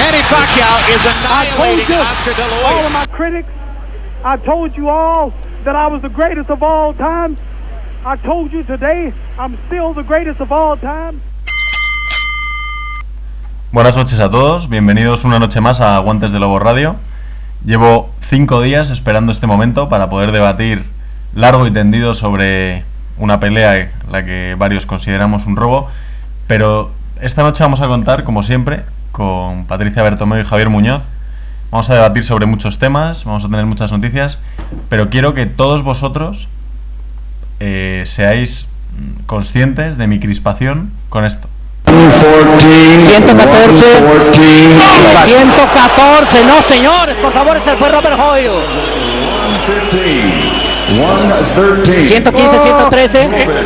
Manny Pacquiao is annihilating Oscar De La Hoya. All of my critics, I told you all that I was the greatest of all time. I told you today I'm still the greatest of all time. Buenas noches a todos, bienvenidos una noche más a Guantes de Lobo Radio. Llevo 5 días esperando este momento para poder debatir largo y tendido sobre una pelea la que varios consideramos un robo, pero esta noche vamos a contar, como siempre, con Patricia Bertomeu y Javier Muñoz. Vamos a debatir sobre muchos temas, vamos a tener muchas noticias, pero quiero que todos vosotros seáis conscientes de mi crispación con esto. 114, no señores, por favor, ese fue Robert Hoyle. 115, 113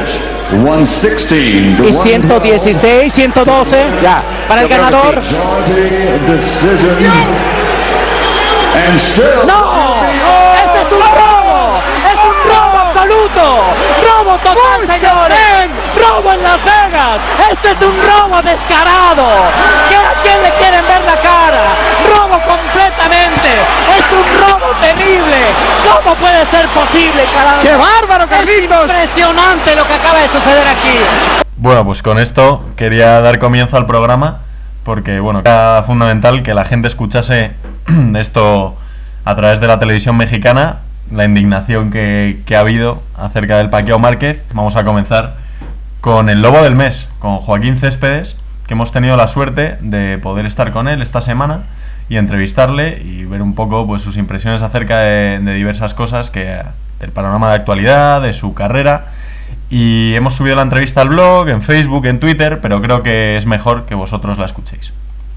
y 116, 112, ya, para el ganador. ¡No! ¡Este es un robo! ¡Es un robo absoluto! ¡Robo total, señores! ¡Robo en Las Vegas! ¡Este es un robo descarado! ¿A quién le quieren ver la cara? ¡Robo completamente! ¡Es un robo terrible! ¿Cómo puede ser posible, caramba? ¡Qué bárbaro, Carlitos! Es impresionante lo que acaba de suceder aquí. Bueno, pues con esto quería dar comienzo al programa porque, bueno, era fundamental que la gente escuchase esto a través de la televisión mexicana, la indignación que ha habido acerca del Pacquiao Márquez. Vamos a comenzar con el lobo del mes, con Joaquín Céspedes, que hemos tenido la suerte de poder estar con él esta semana y entrevistarle y ver un poco pues sus impresiones acerca de diversas cosas, del panorama de actualidad, de su carrera. Y hemos subido la entrevista al blog, en Facebook, en Twitter, pero creo que es mejor que vosotros la escuchéis.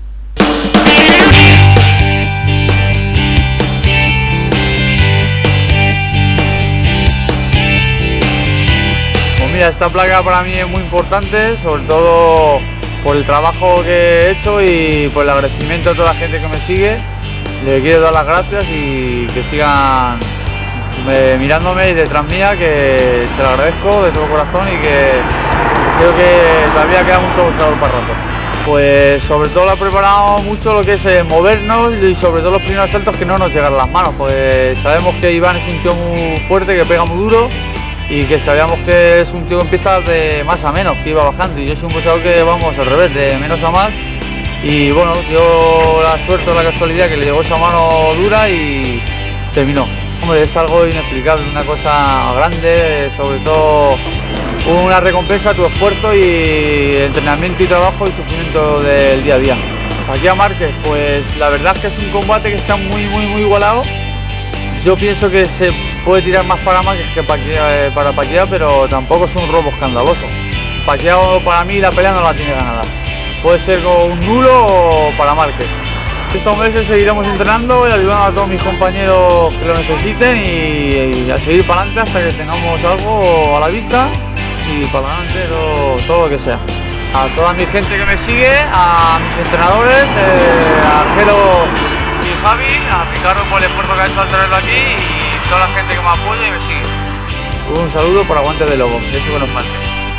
Pues mira, esta placa para mí es muy importante, sobre todo por el trabajo que he hecho y por el agradecimiento a toda la gente que me sigue. Le quiero dar las gracias y que sigan mirándome y detrás mía, que se lo agradezco de todo corazón y que creo que todavía queda mucho boxeador para rato. Pues sobre todo lo ha preparado mucho lo que es movernos y sobre todo los primeros saltos que no nos llegan las manos, pues sabemos que Iván es un tío muy fuerte, que pega muy duro y que sabíamos que es un tío que empieza de más a menos, que iba bajando, y yo soy un boxeador que vamos al revés, de menos a más, y bueno, dio la suerte o la casualidad que le llegó esa mano dura y terminó. Hombre, es algo inexplicable, una cosa grande, sobre todo una recompensa a tu esfuerzo y entrenamiento y trabajo y sufrimiento del día a día. Pacquiao Márquez, pues la verdad es que es un combate que está muy igualado. Yo pienso que se puede tirar más para Márquez que para Pacquiao, pero tampoco es un robo escandaloso. Pacquiao, para mí, la pelea no la tiene ganada. Puede ser un nulo o para Márquez. Estos meses seguiremos entrenando y ayudando a todos mis compañeros que lo necesiten y a seguir para adelante hasta que tengamos algo a la vista y para adelante todo lo que sea. A toda mi gente que me sigue, a mis entrenadores, a Jero y Javi, a Ricardo por el esfuerzo que ha hecho al traerlo aquí y toda la gente que me apoya y me sigue. Un saludo por Aguantes de Lobo, eso que nos falte.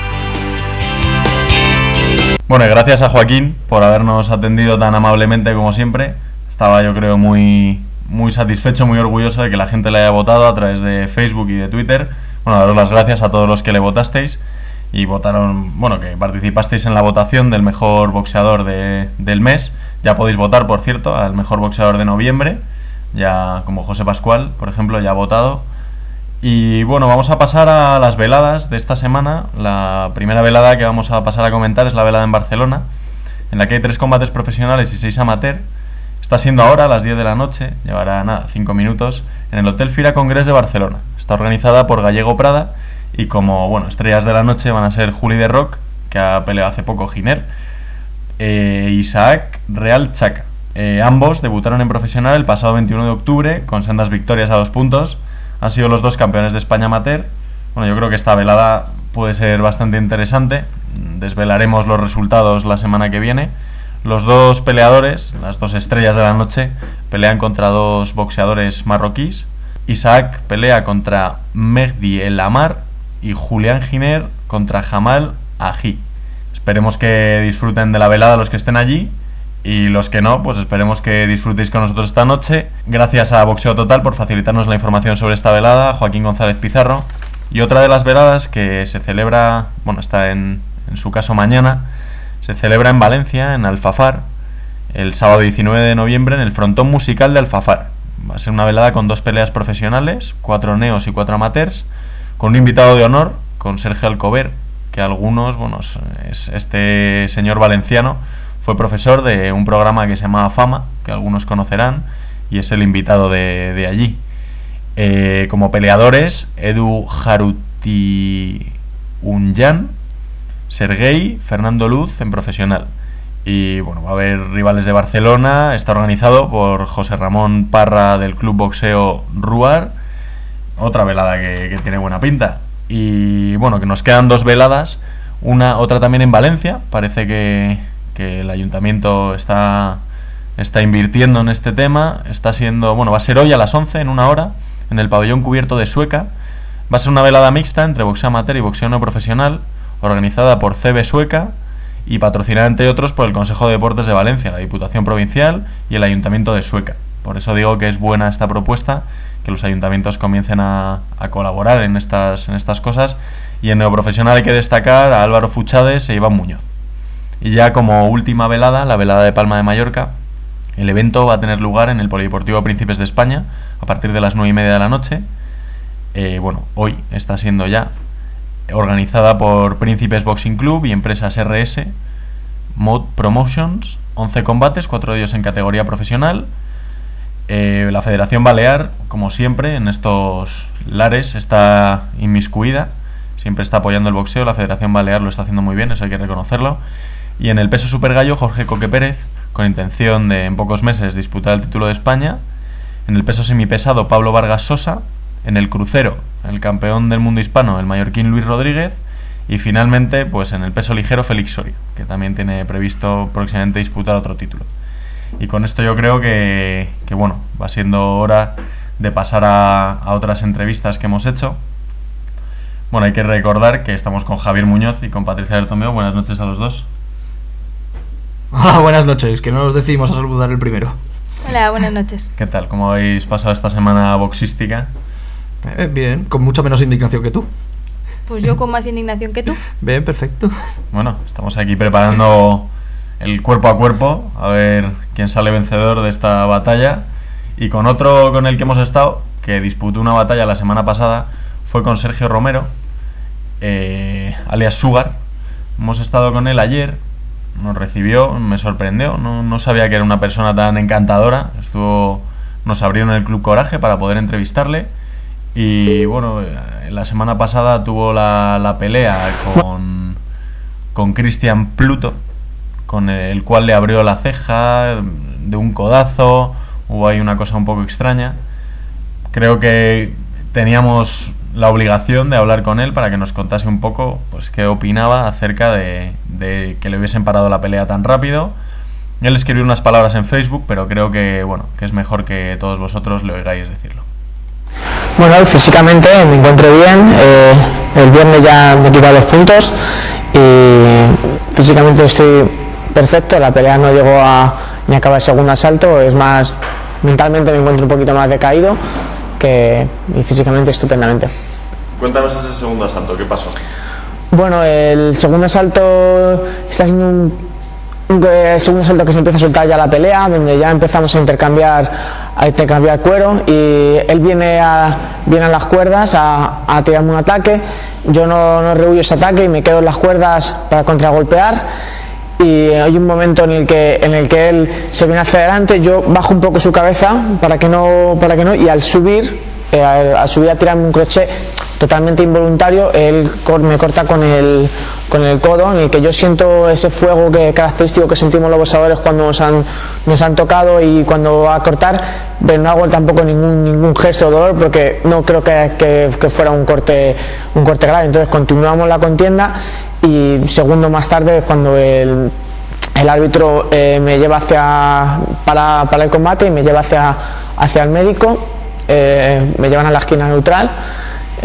Bueno, y gracias a Joaquín por habernos atendido tan amablemente como siempre. Estaba, yo creo, muy satisfecho, muy orgulloso de que la gente le haya votado a través de Facebook y de Twitter. Bueno, daros las gracias a todos los que le votasteis y votaron, bueno, que participasteis en la votación del mejor boxeador del mes. Ya podéis votar, por cierto, al mejor boxeador de noviembre, ya como José Pascual, por ejemplo, ya ha votado. Y bueno, vamos a pasar a las veladas de esta semana. La primera velada que vamos a pasar a comentar es la velada en Barcelona, en la que hay 3 combates profesionales y 6 amateur. Está siendo ahora a las 10 de la noche, llevará 5 minutos, en el Hotel Fira Congrés de Barcelona. Está organizada por Gallego Prada y como estrellas de la noche van a ser Juli de Rock, que ha peleado hace poco Giner, Isaac Real Chaca. Ambos debutaron en profesional el pasado 21 de octubre con sendas victorias a 2 puntos. Han sido los 2 campeones de España amateur. Bueno, yo creo que esta velada puede ser bastante interesante. Desvelaremos los resultados la semana que viene. Los 2 peleadores, las 2 estrellas de la noche, pelean contra 2 boxeadores marroquíes. Isaac pelea contra Mehdi El Amar y Julián Giner contra Jamal Aji. Esperemos que disfruten de la velada los que estén allí Y los que no, pues esperemos que disfrutéis con nosotros esta noche. Gracias a Boxeo Total por facilitarnos la información sobre esta velada, Joaquín González Pizarro. Y otra de las veladas que se celebra, bueno, está en su caso mañana, se celebra en Valencia, en Alfafar, el sábado 19 de noviembre en el Frontón Musical de Alfafar. Va a ser una velada con 2 peleas profesionales, 4 neos y 4 amateurs, con un invitado de honor, con Sergio Alcover, que algunos, bueno, es este señor valenciano, fue profesor de un programa que se llama Fama, que algunos conocerán, y es el invitado de allí. Como peleadores, Edu Jarutiunyan, Sergei, Fernando Luz en profesional. Y bueno, va a haber rivales de Barcelona. Está organizado por José Ramón Parra del Club Boxeo Ruar. Otra velada que tiene buena pinta. Y bueno, que nos quedan 2 veladas. Otra también en Valencia. Parece que el ayuntamiento está invirtiendo en este tema. Va a ser hoy a las 11, en 1 hora, en el pabellón cubierto de Sueca. Va a ser una velada mixta entre boxeo amateur y boxeo no profesional, organizada por CB Sueca y patrocinada, entre otros, por el Consejo de Deportes de Valencia, la Diputación Provincial y el Ayuntamiento de Sueca. Por eso digo que es buena esta propuesta, que los ayuntamientos comiencen a colaborar en estas cosas. Y en neoprofesional hay que destacar a Álvaro Fuchades e Iván Muñoz. Y ya como última velada, la velada de Palma de Mallorca, el evento va a tener lugar en el Polideportivo Príncipes de España a partir de las 9:30 de la noche. Hoy está siendo ya organizada por Príncipes Boxing Club y empresas RS, Mod Promotions, 11 combates, 4 de ellos en categoría profesional. La Federación Balear, como siempre, en estos lares está inmiscuida, siempre está apoyando el boxeo. La Federación Balear lo está haciendo muy bien, eso hay que reconocerlo. Y en el peso super gallo, Jorge Coque Pérez, con intención de en pocos meses disputar el título de España. En el peso semipesado, Pablo Vargas Sosa. En el crucero, el campeón del mundo hispano, el mallorquín Luis Rodríguez. Y finalmente, pues en el peso ligero, Félix Soria, que también tiene previsto próximamente disputar otro título. Y con esto yo creo que bueno, va siendo hora de pasar a otras entrevistas que hemos hecho. Bueno, hay que recordar que estamos con Javier Muñoz y con Patricia Bertomeu. Buenas noches a los dos. Hola, buenas noches, que no nos decidimos a saludar el primero. Hola, buenas noches. ¿Qué tal? ¿Cómo habéis pasado esta semana boxística? Bien, con mucha menos indignación que tú. Pues yo con más indignación que tú. Bien, perfecto. Bueno, estamos aquí preparando el cuerpo a cuerpo, a ver quién sale vencedor de esta batalla. Y con otro con el que hemos estado, que disputó una batalla la semana pasada, fue con Sergio Romero, alias Sugar. Hemos estado con él ayer, nos recibió, me sorprendió, no sabía que era una persona tan encantadora. Nos abrieron el Club Coraje para poder entrevistarle. Y bueno, la semana pasada tuvo la pelea con Cristian Pluto, con el cual le abrió la ceja de un codazo. Hubo ahí una cosa un poco extraña. Creo que teníamos la obligación de hablar con él para que nos contase un poco, pues, qué opinaba acerca de que le hubiesen parado la pelea tan rápido. Él escribió unas palabras en Facebook, pero creo que es mejor que todos vosotros le oigáis decirlo. Bueno, físicamente me encuentro bien, el viernes ya me he quitado los puntos y físicamente estoy perfecto. La pelea no llegó ni a acabar el segundo asalto, es más, mentalmente me encuentro un poquito más decaído y físicamente estupendamente. Cuéntanos ese segundo asalto, ¿qué pasó? Bueno, el segundo asalto está siendo el segundo asalto que se empieza a soltar ya la pelea, donde ya empezamos a intercambiar cuero y él viene a las cuerdas a tirarme un ataque. Yo no rehuyo ese ataque y me quedo en las cuerdas para contragolpear, y hay un momento en el que él se viene hacia adelante, yo bajo un poco su cabeza para que no y al subir a tirarme un crochet totalmente involuntario, él me corta con el codo, en el que yo siento ese fuego característico que sentimos los boxeadores cuando nos han tocado, y cuando va a cortar, pero no hago tampoco ningún gesto de dolor, porque no creo que fuera un corte grave. Entonces continuamos la contienda, y segundo más tarde, cuando el árbitro me lleva para el combate y me lleva hacia el médico, me llevan a la esquina neutral.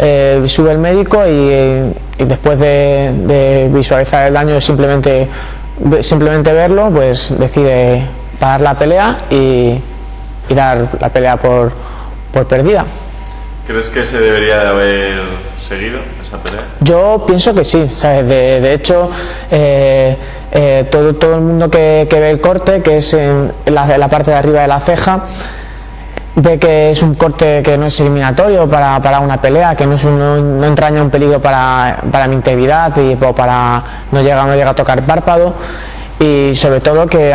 Sube el médico y después de visualizar el daño simplemente simplemente verlo, pues decide parar la pelea y dar la pelea por perdida. ¿Crees que se debería de haber seguido esa pelea? Yo pienso que sí, ¿sabes? De hecho, todo el mundo que ve el corte, que es en la parte de arriba de la ceja, ve que es un corte que no es eliminatorio para una pelea, que no entraña un peligro para mi integridad y no llega a tocar párpado, y sobre todo que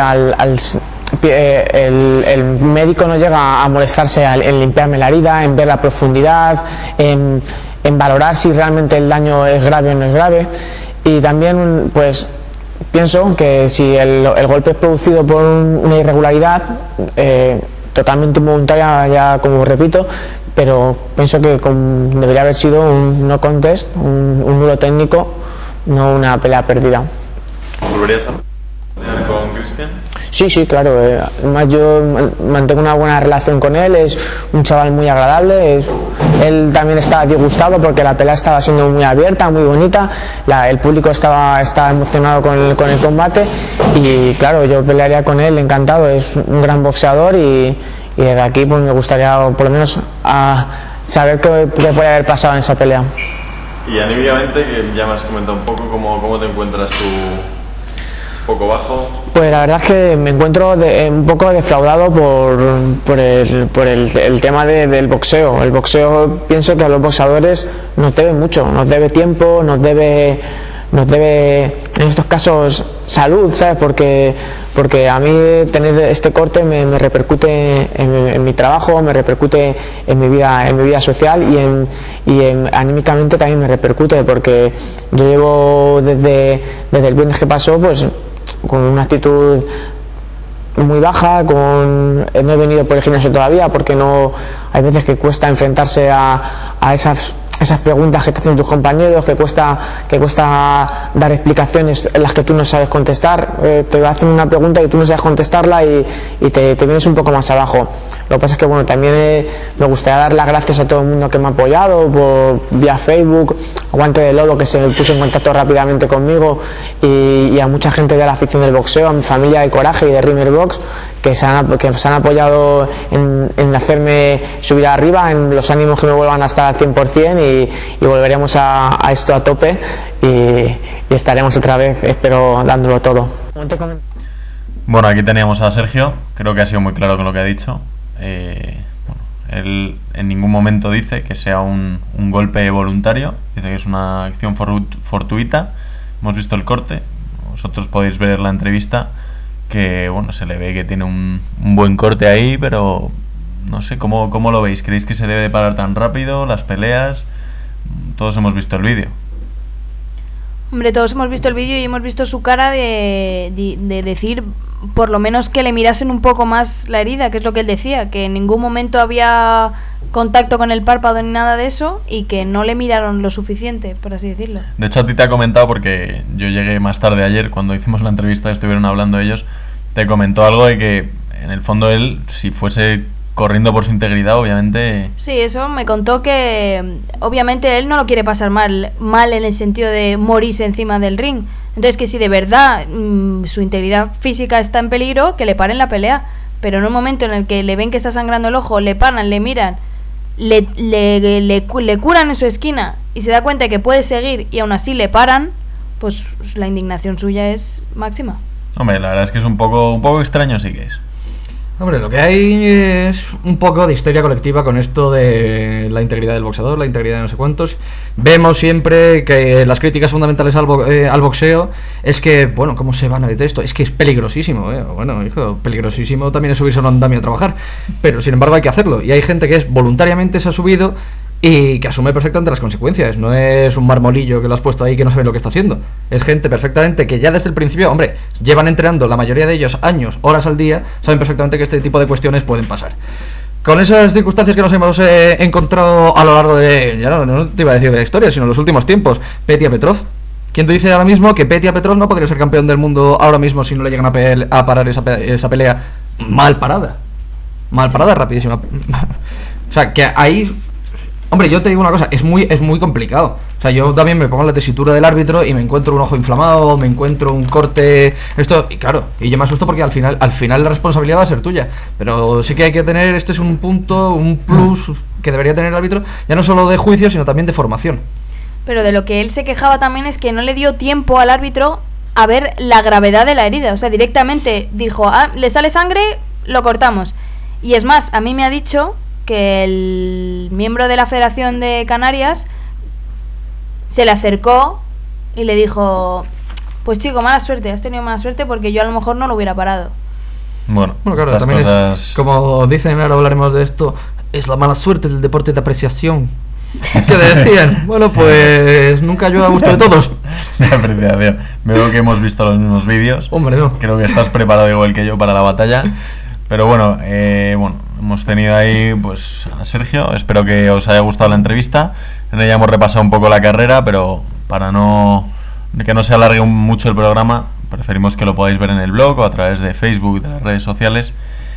el médico no llega a molestarse en limpiarme la herida, en ver la profundidad, en valorar si realmente el daño es grave o no es grave. Y también pues pienso que si el golpe es producido por una irregularidad totalmente involuntaria, ya como repito, pero pienso que debería haber sido un no contest, un nulo técnico, no una pelea perdida. ¿Volverías a pelear con Cristian? Sí, claro. Además yo mantengo una buena relación con él, es un chaval muy agradable, él también estaba disgustado porque la pelea estaba siendo muy abierta, muy bonita, el público estaba emocionado con el combate, y claro, yo pelearía con él encantado, es un gran boxeador, y desde aquí pues me gustaría por lo menos saber qué puede haber pasado en esa pelea. Y anímicamente, que ya me has comentado un poco, ¿cómo te encuentras tú? ¿Un poco bajo? Pues la verdad es que me encuentro un poco defraudado por el tema del boxeo. El boxeo, pienso que a los boxeadores nos debe mucho, nos debe tiempo, nos debe en estos casos salud, ¿sabes? Porque a mí tener este corte me repercute en mi trabajo, me repercute en mi vida social, y anímicamente también me repercute, porque yo llevo desde el viernes que pasó pues con una actitud muy baja, no he venido por el gimnasio todavía porque hay veces que cuesta enfrentarse a esas preguntas que te hacen tus compañeros, que cuesta dar explicaciones en las que tú no sabes contestar. Te hacen una pregunta y tú no sabes contestarla y te vienes un poco más abajo. Lo que pasa es que bueno, también me gustaría dar las gracias a todo el mundo que me ha apoyado vía Facebook, Aguante de Lolo, que se puso en contacto rápidamente conmigo, y a mucha gente de la afición del boxeo, a mi familia de Coraje y de Rimmer Box, que se han apoyado en hacerme subir arriba, en los ánimos que me vuelvan a estar al 100%, y volveremos a esto a tope, y estaremos otra vez, espero, dándolo todo. Bueno, aquí teníamos a Sergio, creo que ha sido muy claro con lo que ha dicho. Él en ningún momento dice que sea un golpe voluntario, dice que es una acción fortuita. Hemos visto el corte, vosotros podéis ver la entrevista, que bueno, se le ve que tiene un buen corte ahí, pero no sé, ¿cómo lo veis? ¿Creéis que se debe de parar tan rápido las peleas? Todos hemos visto el vídeo. Hombre, todos hemos visto el vídeo y hemos visto su cara de decir, por lo menos, que le mirasen un poco más la herida, que es lo que él decía, que en ningún momento había contacto con el párpado ni nada de eso, y que no le miraron lo suficiente, por así decirlo. De hecho, a ti te ha comentado, porque yo llegué más tarde ayer, cuando hicimos la entrevista, estuvieron hablando ellos, te comentó algo de que en el fondo él, si fuese corriendo por su integridad, obviamente... Sí, eso me contó, que obviamente él no lo quiere pasar mal en el sentido de morirse encima del ring. Entonces, que si de verdad su integridad física está en peligro, que le paren la pelea. Pero en un momento en el que le ven que está sangrando el ojo, le paran, le miran, le curan en su esquina, y se da cuenta de que puede seguir y aún así le paran, pues la indignación suya es máxima. Hombre, la verdad es que es un poco extraño, sí que es. Hombre, lo que hay es un poco de histeria colectiva con esto de la integridad del boxeador, la integridad de no sé cuántos. Vemos siempre que las críticas fundamentales al boxeo es que, bueno, ¿cómo se van a meter esto? Es que es peligrosísimo, Bueno, hijo, peligrosísimo también es subirse a un andamio a trabajar, pero sin embargo hay que hacerlo. Y hay gente que voluntariamente se ha subido y que asume perfectamente las consecuencias. No es un marmolillo que lo has puesto ahí que no sabe lo que está haciendo. Es gente perfectamente que ya desde el principio, hombre, llevan entrenando la mayoría de ellos años, horas al día, saben perfectamente que este tipo de cuestiones pueden pasar. Con esas circunstancias que nos hemos encontrado a lo largo de, ya no te iba a decir de la historia, sino en los últimos tiempos, Petya Petrov. ¿Quién te dice ahora mismo que Petya Petrov no podría ser campeón del mundo ahora mismo si no le llegan a parar esa pelea mal parada? Mal parada, rapidísima. O sea, que ahí Hombre, yo te digo una cosa, es muy complicado. O sea, yo también me pongo en la tesitura del árbitro y me encuentro un ojo inflamado, me encuentro un corte, esto, y claro, y yo me asusto porque al final la responsabilidad va a ser tuya. Pero sí que hay que tener, este es un punto, un plus que debería tener el árbitro, ya no solo de juicio, sino también de formación. Pero de lo que él se quejaba también es que no le dio tiempo al árbitro a ver la gravedad de la herida. O sea, directamente dijo, le sale sangre, lo cortamos. Y es más, a mí me ha dicho que el miembro de la Federación de Canarias se le acercó y le dijo, pues chico, mala suerte, has tenido mala suerte porque yo a lo mejor no lo hubiera parado. Bueno, claro, también cosas... es, como dicen, ahora hablaremos de esto, es la mala suerte del deporte de apreciación. ¿Qué decían? Bueno, sí. Pues nunca yo a gusto de todos. Apreciación. Veo que hemos visto los mismos vídeos. Hombre, no. Creo que estás preparado igual que yo para la batalla. Pero bueno, hemos tenido ahí pues a Sergio. Espero que os haya gustado la entrevista. En ella hemos repasado un poco la carrera, pero para que no se alargue mucho el programa, preferimos que lo podáis ver en el blog o a través de Facebook y de las redes sociales.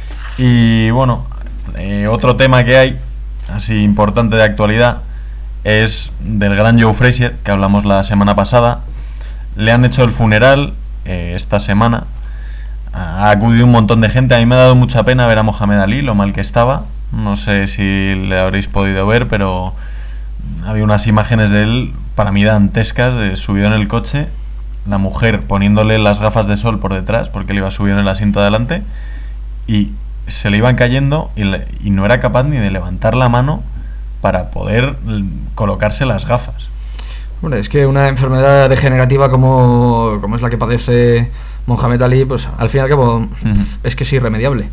Y bueno, otro tema que hay, así importante de actualidad, es del gran Joe Frazier, que hablamos la semana pasada. Le han hecho el funeral esta semana. Ha acudido un montón de gente. A mí me ha dado mucha pena ver a Mohamed Ali, lo mal que estaba. No sé si le habréis podido ver, pero había unas imágenes de él, para mí dantescas, subido en el coche, la mujer poniéndole las gafas de sol por detrás, porque él iba subido en el asiento de adelante, y se le iban cayendo y no era capaz ni de levantar la mano para poder colocarse las gafas. Bueno, es que una enfermedad degenerativa como es la que padece Mohamed Ali, pues al fin y al cabo es que es irremediable,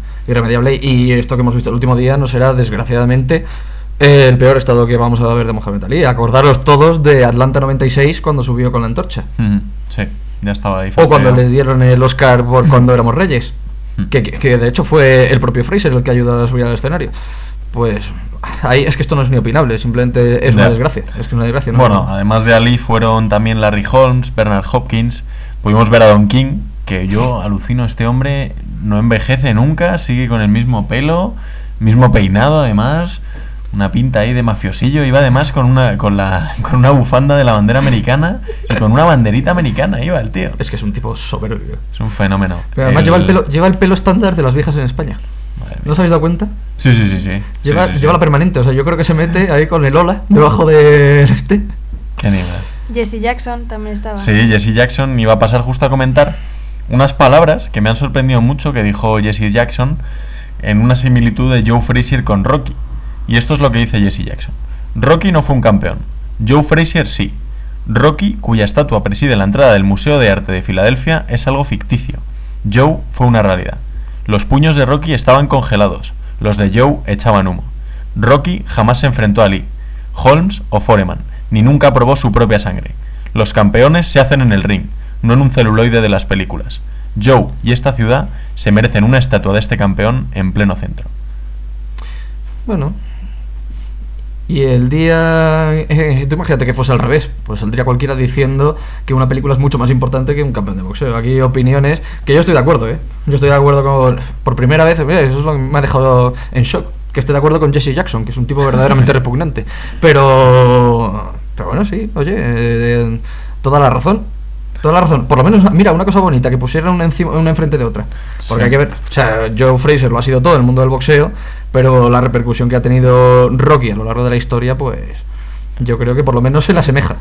y esto que hemos visto el último día no será, desgraciadamente, el peor estado que vamos a ver de Mohamed Ali. Acordaros todos de Atlanta 96 cuando subió con la antorcha. Sí, ya estaba ahí. O cuando les dieron el Oscar por Cuando éramos reyes, que de hecho fue el propio Fraser el que ayudó a subir al escenario. Pues ahí es que esto no es ni opinable, simplemente es una desgracia. Es que es una desgracia, ¿no? Bueno, además de Ali fueron también Larry Holmes, Bernard Hopkins. Pudimos ver a Don King, que yo alucino, este hombre no envejece nunca, sigue con el mismo pelo, mismo peinado además, una pinta ahí de mafiosillo. Iba además con una bufanda de la bandera americana y con una banderita americana iba el tío. Es que es un tipo soberbio. Es un fenómeno. Pero además lleva el pelo estándar de las viejas en España. ¿No os habéis dado cuenta? Sí. Lleva la permanente, o sea, yo creo que se mete ahí con el Ola debajo de este. Qué nivel. Jesse Jackson también estaba. Sí, Jesse Jackson. Iba a pasar justo a comentar unas palabras que me han sorprendido mucho que dijo Jesse Jackson en una similitud de Joe Frazier con Rocky. Y esto es lo que dice Jesse Jackson. Rocky no fue un campeón. Joe Frazier sí. Rocky, cuya estatua preside la entrada del Museo de Arte de Filadelfia, es algo ficticio. Joe fue una realidad. Los puños de Rocky estaban congelados. Los de Joe echaban humo. Rocky jamás se enfrentó a Lee, Holmes o Foreman, ni nunca probó su propia sangre. Los campeones se hacen en el ring, no en un celuloide de las películas. Joe y esta ciudad se merecen una estatua de este campeón en pleno centro. Bueno, y el día... tú imagínate que fuese al revés, pues saldría cualquiera diciendo que una película es mucho más importante que un campeón de boxeo. Aquí opiniones que yo estoy de acuerdo, Yo estoy de acuerdo con... Por primera vez, eso es lo que me ha dejado en shock, que estoy de acuerdo con Jesse Jackson, que es un tipo verdaderamente repugnante. Pero bueno, sí, oye, toda la razón. Por lo menos, mira, una cosa bonita, que pusieran una enfrente de otra. Porque hay que ver, o sea, Joe Frazier lo ha sido todo en el mundo del boxeo, pero la repercusión que ha tenido Rocky a lo largo de la historia, pues yo creo que por lo menos se le asemeja.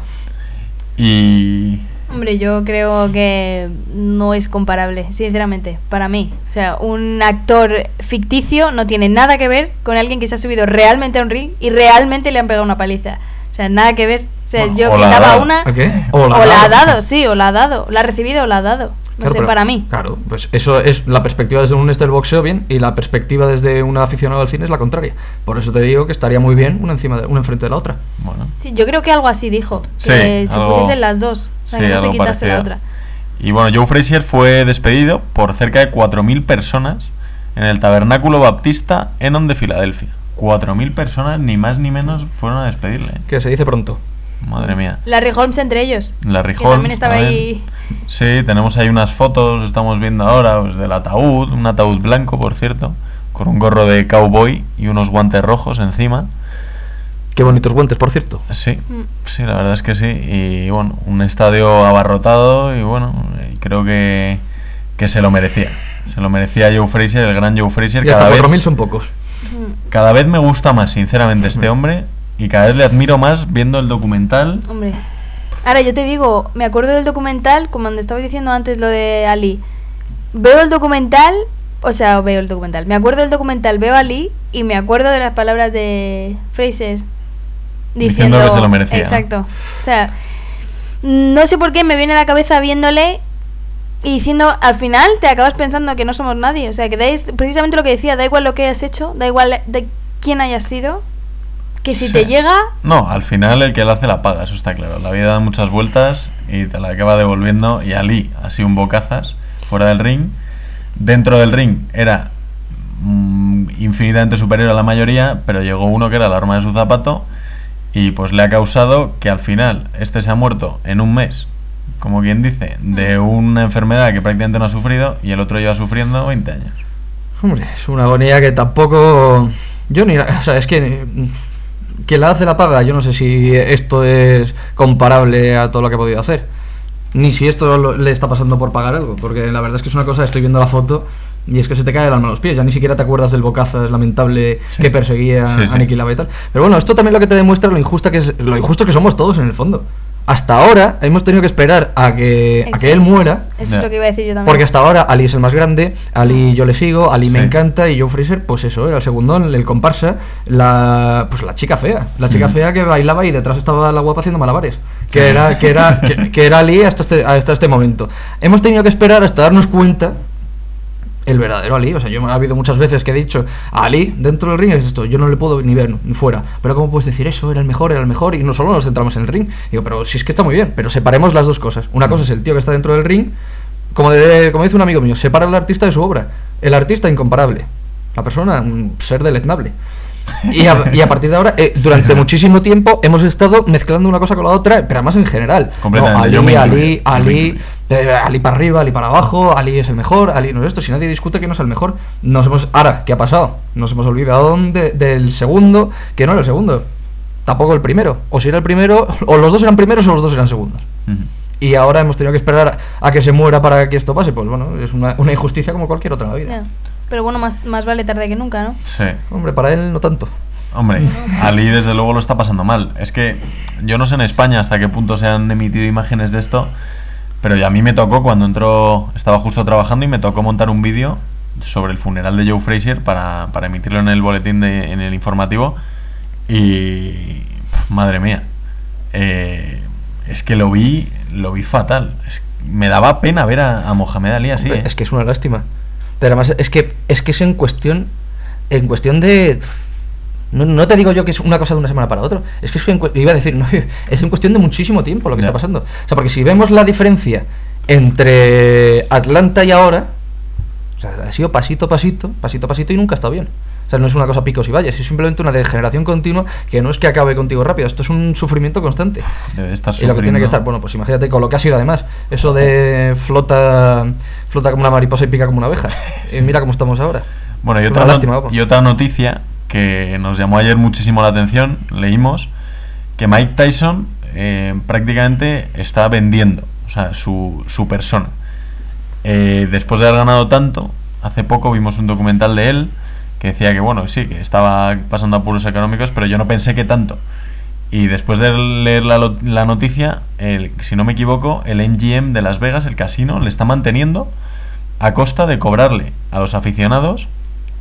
Y... Hombre, yo creo que no es comparable, sinceramente, para mí. O sea, un actor ficticio no tiene nada que ver con alguien que se ha subido realmente a un ring y realmente le han pegado una paliza. O sea, nada que ver. O sea, yo quitaba una... ¿Qué? O la ha dado, sí, o la ha dado. La ha recibido o la ha dado. No sé, pero, para mí. Claro, pues eso es la perspectiva desde un del boxeo, bien, y la perspectiva desde un aficionado al cine es la contraria. Por eso te digo que estaría muy bien una enfrente de la otra. Bueno. Sí, yo creo que algo así dijo. Que se pusiesen las dos. O sea, que no se quitase la otra. Y bueno, Joe Frazier fue despedido por cerca de 4.000 personas en el Tabernáculo Baptista Enon de Filadelfia. 4.000 personas, ni más ni menos, fueron a despedirle. Que se dice pronto. Madre mía. Larry Holmes entre ellos. Larry que Holmes también estaba ahí. Sí, tenemos ahí unas fotos, estamos viendo ahora, pues, del ataúd, un ataúd blanco, por cierto, con un gorro de cowboy y unos guantes rojos encima. Qué bonitos guantes, por cierto. Sí, sí, la verdad es que sí. Y bueno, un estadio abarrotado y bueno, creo que se lo merecía. Se lo merecía Joe Frazier, el gran Joe Frazier. Y hasta 4.000 son pocos. Cada vez me gusta más, sinceramente, este hombre. Y cada vez le admiro más viendo el documental. Hombre. Ahora yo te digo, me acuerdo del documental, como estaba diciendo antes lo de Ali. Veo el documental, me acuerdo del documental, veo a Ali y me acuerdo de las palabras de Frazier diciendo que se lo merecía. Exacto. O sea, no sé por qué me viene a la cabeza viéndole y diciendo, al final te acabas pensando que no somos nadie. O sea, que precisamente lo que decía, da igual lo que hayas hecho, da igual de quién hayas sido, que si te llega... No, al final el que la hace la paga, eso está claro. La vida da muchas vueltas y te la acaba devolviendo. Y Ali ha sido un bocazas fuera del ring. Dentro del ring era infinitamente superior a la mayoría, pero llegó uno que era la arma de su zapato y pues le ha causado que al final este se ha muerto en un mes, como quien dice, de una enfermedad que prácticamente no ha sufrido y el otro lleva sufriendo 20 años. Hombre, es una agonía que tampoco... es que quien la hace la paga. Yo no sé si esto es comparable a todo lo que ha podido hacer, ni si esto le está pasando por pagar algo, porque la verdad es que es una cosa, estoy viendo la foto y es que se te cae el alma a los pies, ya ni siquiera te acuerdas del bocazas lamentable que perseguía a Nicky Lava y tal. Pero bueno, esto también lo que te demuestra lo injusto que somos todos en el fondo. Hasta ahora hemos tenido que esperar a que él muera. Eso es lo que iba a decir yo también. Porque hasta ahora Ali es el más grande, Ali yo le sigo, Ali me encanta, y Joe Frazier, pues eso, era el segundón, el comparsa, la chica fea, fea que bailaba y detrás estaba la guapa haciendo malabares, que era Ali hasta este momento. Hemos tenido que esperar hasta darnos cuenta el verdadero Ali. O sea, ha habido muchas veces que he dicho a Ali dentro del ring es esto, yo no le puedo ni ver ni fuera, pero ¿cómo puedes decir eso? Era el mejor, y no solo nos centramos en el ring. Digo, pero si es que está muy bien, pero separemos las dos cosas. Una cosa es el tío que está dentro del ring, como dice un amigo mío, separa al artista de su obra. El artista incomparable, la persona un ser deleznable. Y a partir de ahora, durante muchísimo tiempo hemos estado mezclando una cosa con la otra, pero además en general. Ali para arriba, Ali para abajo, Ali es el mejor, Ali no es esto. Si nadie discute que no es el mejor, ahora, ¿qué ha pasado? Nos hemos olvidado del segundo, que no era el segundo, tampoco el primero. O si era el primero, o los dos eran primeros o los dos eran segundos. Y ahora hemos tenido que esperar a que se muera para que esto pase. Pues bueno, es una injusticia como cualquier otra en la vida. Yeah. Pero bueno, más vale tarde que nunca, ¿no? Sí. Hombre, para él no tanto. Hombre, Ali desde luego lo está pasando mal. Es que yo no sé en España hasta qué punto se han emitido imágenes de esto, pero ya a mí me tocó cuando estaba justo trabajando y me tocó montar un vídeo sobre el funeral de Joe Frazier para emitirlo en el boletín en el informativo y... madre mía. Es que lo vi fatal. Me daba pena ver a Mohamed Ali así. Es que es una lástima. Pero además es que es en cuestión de... No te digo yo que es una cosa de una semana para otra. Es que es en cuestión de muchísimo tiempo lo que está pasando. O sea, porque si vemos la diferencia entre Atlanta y ahora, o sea, ha sido pasito a pasito y nunca ha estado bien. O sea, no es una cosa picos y valles, es simplemente una degeneración continua que no es que acabe contigo rápido, esto es un sufrimiento constante. Debe estar sufriendo. Y lo que tiene que estar, bueno, pues imagínate con lo que ha sido además, eso de flota como una mariposa y pica como una abeja. Y mira cómo estamos ahora. Bueno, y otra noticia que nos llamó ayer muchísimo la atención, leímos que Mike Tyson prácticamente está vendiendo, o sea, su persona. Después de haber ganado tanto, hace poco vimos un documental de él que decía que bueno, sí, que estaba pasando apuros económicos, pero yo no pensé que tanto. Y después de leer la noticia, si no me equivoco, el MGM de Las Vegas, el casino, le está manteniendo a costa de cobrarle a los aficionados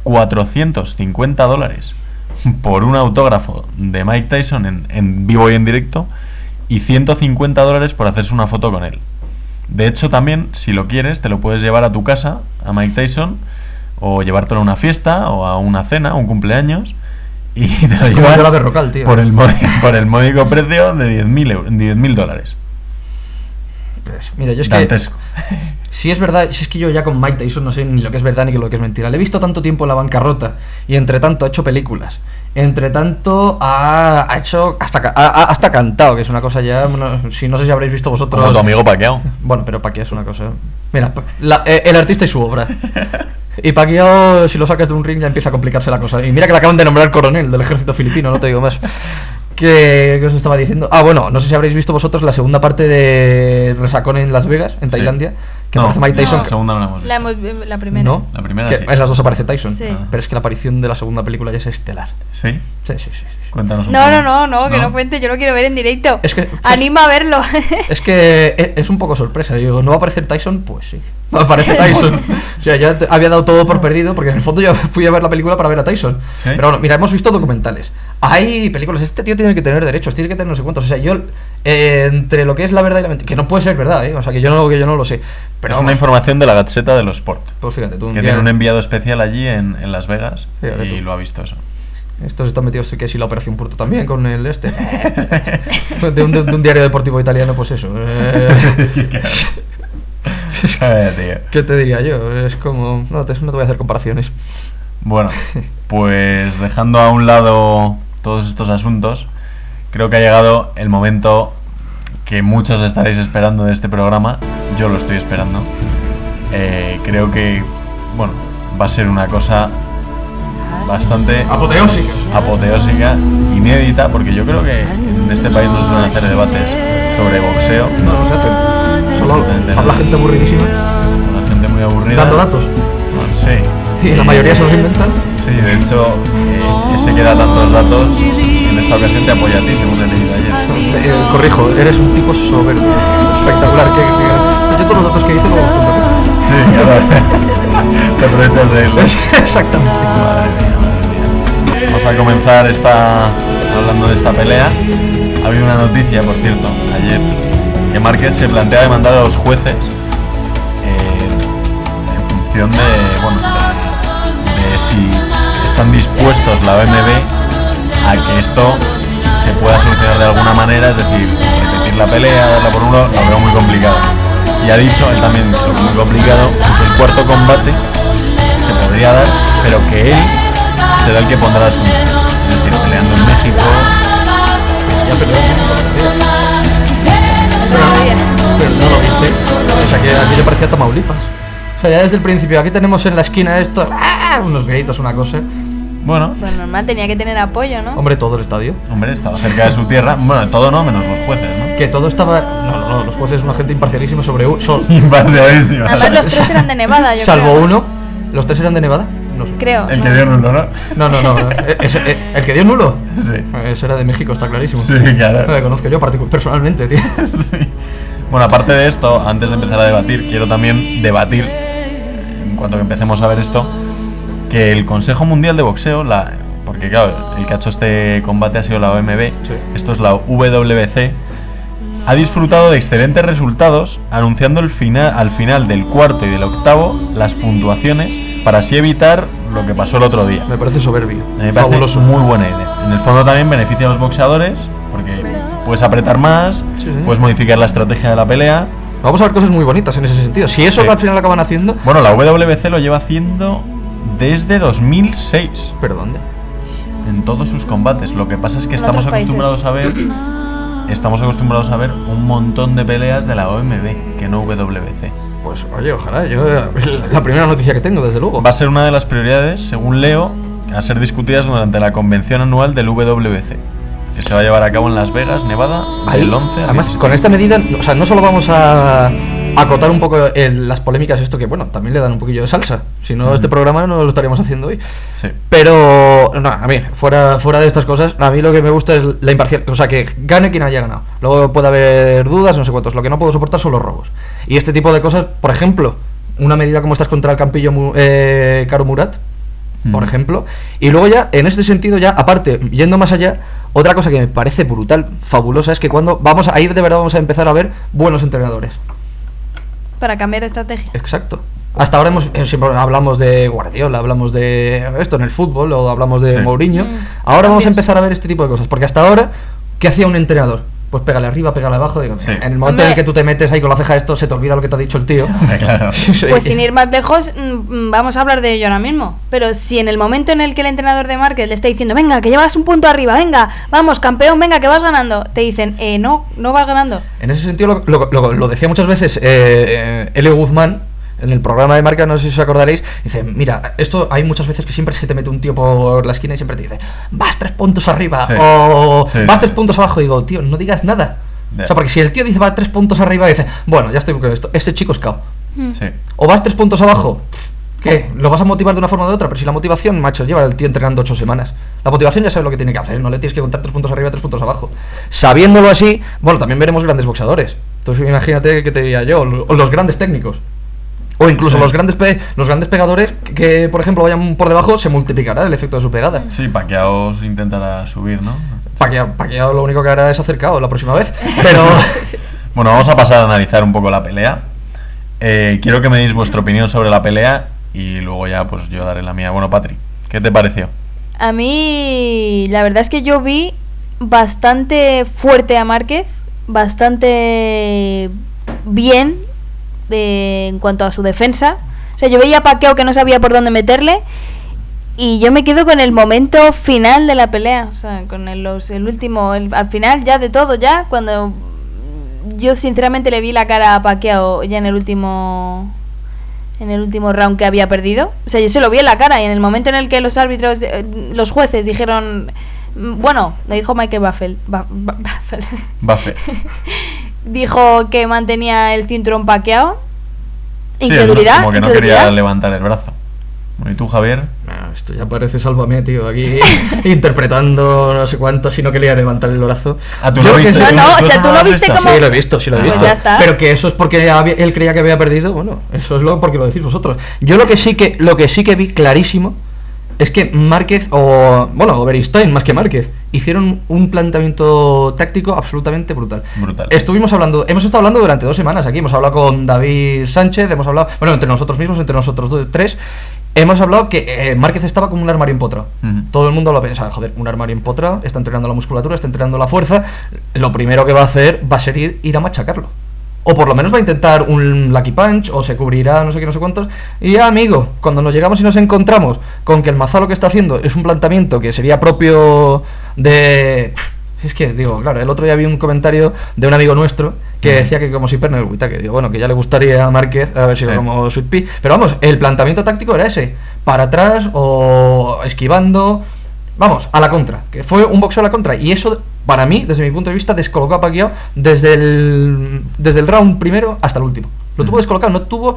$450 por un autógrafo de Mike Tyson en vivo y en directo y $150 por hacerse una foto con él. De hecho, también, si lo quieres, te lo puedes llevar a tu casa, a Mike Tyson, o llevártelo a una fiesta, o a una cena, un cumpleaños, y te lo llevas Berrocal, tío. por el módico precio de $10.000. Pues, mira, yo es dantesco. Si es verdad, si es que yo ya con Mike Tyson no sé ni lo que es verdad ni lo que es mentira. Le he visto tanto tiempo en la bancarrota y entre tanto ha hecho películas. Entre tanto ha hecho hasta cantado, que es una cosa ya, no sé si habréis visto vosotros. Como tu amigo Pacquiao. Bueno, pero Pacquiao es una cosa. Mira, el artista y su obra. Y Pacquiao, si lo sacas de un ring ya empieza a complicarse la cosa. Y mira que le acaban de nombrar coronel del ejército filipino, no te digo más. ¿Qué os estaba diciendo? Ah, bueno, no sé si habréis visto vosotros la segunda parte de Resacón en Las Vegas, en Tailandia. Que aparece Mike Tyson. La segunda no la hemos visto. La primera. ¿No? La primera que sí. En las dos aparece Tyson. Sí. Pero es que la aparición de la segunda película ya es estelar. ¿Sí? Sí. Cuéntanos un No, poco. que no cuente, yo lo quiero ver en directo. Es que, Anima a verlo. Es que es un poco sorpresa. Yo digo, ¿no va a aparecer Tyson? Pues sí. Va a aparecer Tyson. O sea, ya había dado todo por perdido porque en el fondo yo fui a ver la película para ver a Tyson. ¿Sí? Pero bueno, mira, hemos visto documentales. Hay películas, este tío tiene que tener derechos, tiene que tener no sé cuántos. O sea, yo, entre lo que es la verdad y la mentira, que no puede ser verdad, o sea, que yo no lo sé. Pero es una información de la Gaceta de los Sport. Pues fíjate tú. Que tiene un enviado especial allí en Las Vegas Fíjate y tú. lo ha visto eso. Estos están metidos, que si la Operación Puerto también, con el este. de un diario deportivo italiano, pues eso. ¿Qué te diría yo? Es como... No te voy a hacer comparaciones. Bueno, pues dejando a un lado todos estos asuntos, creo que ha llegado el momento que muchos estaréis esperando de este programa. Yo lo estoy esperando. Creo que, bueno, va a ser una cosa bastante apoteósica, inédita, porque yo creo que en este país no se suelen hacer debates sobre boxeo. No se hacen. Solo habla gente aburridísima. La gente muy aburrida. Dando datos. Sí. Y la mayoría se los inventan. Sí, de hecho, ese que da tantos datos, en esta ocasión te apoya a ti, según he leído ayer. Corrijo, eres un tipo soberbio. Espectacular. Yo todos los datos que dice los apunto. Sí, claro. Te aprovechas de él. Exactamente. Madre mía. Vamos a comenzar hablando de esta pelea. Ha habido una noticia, por cierto, ayer, que Márquez se plantea demandar a los jueces en función de si están dispuestos la OMB a que esto se pueda solucionar de alguna manera, es decir, repetir la pelea, darla por uno, lo veo muy complicado. Y ha dicho, él también dijo muy complicado, que el cuarto combate se podría dar, pero que él será el que pondrá las condiciones. Es decir, peleando en México. Ya peleó en México. Pero no lo viste. O sea, que aquello parecía Tamaulipas. O sea, ya desde el principio, aquí tenemos en la esquina esto, unos gritos, una cosa. Bueno. Pues normal, tenía que tener apoyo, ¿no? Hombre, todo el estadio. Hombre, estaba cerca de su tierra. Bueno, todo no, menos los jueces, ¿no? Que todo estaba... No, los jueces son una gente imparcialísima sobre uno. Imparcialísima. Además, los tres eran de Nevada, yo Salvo creo. uno. ¿Los tres eran de Nevada? No sé. Creo. El que dio nulo, ¿no? No. ¿El que dio nulo? Sí. Ese era de México, está clarísimo. Sí, claro. No le conozco yo personalmente, tío. Sí. Bueno, aparte de esto, antes de empezar a debatir, quiero también debatir, en cuanto que empecemos a ver esto, que el Consejo Mundial de Boxeo, porque claro, el que ha hecho este combate ha sido la OMB, Sí. Esto es la WBC, ha disfrutado de excelentes resultados, anunciando al final del cuarto y del octavo las puntuaciones, para así evitar lo que pasó el otro día. Me parece soberbio. Me parece Fabuloso. muy buena idea. En el fondo también beneficia a los boxeadores, porque puedes apretar más, Sí. puedes modificar la estrategia de la pelea. Vamos a ver cosas muy bonitas en ese sentido. Si eso Sí. al final lo acaban haciendo... Bueno, la WBC lo lleva haciendo desde 2006, ¿Pero dónde? en todos sus combates. Lo que pasa es que En estamos otros países. acostumbrados a ver un montón de peleas de la OMB, que no WBC. Pues oye, ojalá. Yo la primera noticia que tengo, desde luego. Va a ser una de las prioridades, según leo, a ser discutidas durante la convención anual del WBC, que se va a llevar a cabo en Las Vegas, Nevada, Ahí, del 11 al además, 16. con esta medida, o sea, no solo vamos a acotar un poco las polémicas, esto que, bueno, también le dan un poquillo de salsa. Si no, este programa no lo estaríamos haciendo hoy. Sí. Pero, no, a mí, fuera de estas cosas, a mí lo que me gusta es la imparcialidad. O sea, que gane quien haya ganado. Luego puede haber dudas, no sé cuántos. Lo que no puedo soportar son los robos. Y este tipo de cosas, por ejemplo, una medida como estas contra el campillo Caro Murat, por ejemplo. Y luego ya, en este sentido, ya, aparte, yendo más allá, otra cosa que me parece brutal, fabulosa, es que cuando ahí de verdad vamos a empezar a ver buenos entrenadores. Para cambiar de estrategia. Exacto. Hasta ahora siempre hablamos de Guardiola, hablamos de esto en el fútbol, o hablamos de Sí. Mourinho. Ahora vamos a Cambios. empezar a ver este tipo de cosas, porque hasta ahora, ¿qué hacía un entrenador? Pues pégale arriba, pégale abajo. Digo, Sí. en el momento en el Hombre. que tú te metes ahí con la ceja esto, se te olvida lo que te ha dicho el tío. Claro. Pues sin ir más lejos, vamos a hablar de ello ahora mismo. Pero si en el momento en el que el entrenador de Márquez le está diciendo, venga, que llevas un punto arriba, venga, vamos, campeón, venga, que vas ganando, te dicen, no vas ganando. En ese sentido lo decía muchas veces Elio Guzmán, en el programa de marca, no sé si os acordaréis, dice, mira, esto hay muchas veces que siempre se te mete un tío por la esquina y siempre te dice, vas 3 puntos arriba, o vas 3 puntos abajo, y digo, tío, no digas nada. O sea, porque si el tío dice va 3 puntos arriba, dice, bueno, ya estoy con esto, ese chico es cao. O vas 3 puntos abajo, ¿qué? Lo vas a motivar de una forma o de otra, pero si la motivación, macho, lleva el tío entrenando 8 semanas. La motivación ya sabe lo que tiene que hacer, no le tienes que contar 3 puntos arriba, 3 puntos abajo. Sabiéndolo así, bueno, también veremos grandes boxeadores. Entonces imagínate que te diría yo, o los grandes técnicos. O incluso los grandes pegadores que, por ejemplo, vayan por debajo, se multiplicará el efecto de su pegada. Sí, Pacquiao intentará subir, ¿no? Pacquiao lo único que hará es acercado la próxima vez. Pero bueno, vamos a pasar a analizar un poco la pelea. Quiero que me deis vuestra opinión sobre la pelea y luego ya pues yo daré la mía. Bueno, Patri, ¿qué te pareció? A mí la verdad es que yo vi bastante fuerte a Márquez, bastante bien en cuanto a su defensa. O sea, yo veía a Pacquiao que no sabía por dónde meterle, y yo me quedo con el momento final de la pelea, o sea, con el último, al final ya de todo, ya cuando yo sinceramente le vi la cara a Pacquiao ya en el último round que había perdido. O sea, yo se lo vi en la cara, y en el momento en el que los árbitros, los jueces dijeron, bueno, lo dijo Michael Buffett. Dijo que mantenía el cinturón Pacquiao. Incredulidad. Sí, como que no quería levantar el brazo. Bueno, ¿y tú, Javier? Esto ya parece Sálvame, tío, aquí interpretando no sé cuánto, si no quería levantar el brazo. ¿Tú lo viste? No, o sea, tú lo viste como... Sí, lo he visto. Pues ya está. Pero que eso es porque él creía que había perdido, bueno, eso es porque lo decís vosotros. Yo lo que sí que vi clarísimo es que Márquez, o Beristain más que Márquez, hicieron un planteamiento táctico absolutamente brutal. Hemos estado hablando durante 2 semanas aquí, hemos hablado con David Sánchez, hemos hablado, bueno, entre nosotros mismos, entre nosotros 3, hemos hablado que Márquez estaba como un armario empotrado. Todo el mundo lo piensa, joder, un armario empotrado, está entrenando la musculatura, está entrenando la fuerza, lo primero que va a hacer va a ser ir a machacarlo. O por lo menos va a intentar un lucky punch, o se cubrirá no sé qué, no sé cuántos. Y ya, amigo, cuando nos llegamos y nos encontramos con que el Mazá lo que está haciendo es un planteamiento que sería propio de... Es que, digo, claro, el otro día vi un comentario de un amigo nuestro que decía que como si perna el Witake, digo, bueno, que ya le gustaría a Márquez haber sido como Sweet Pea. Pero vamos, el planteamiento táctico era ese, para atrás o esquivando, vamos, a la contra, que fue un boxeo a la contra. Y eso, para mí, desde mi punto de vista, descolocó a Pacquiao desde el round primero hasta el último. Lo tuvo descolocado,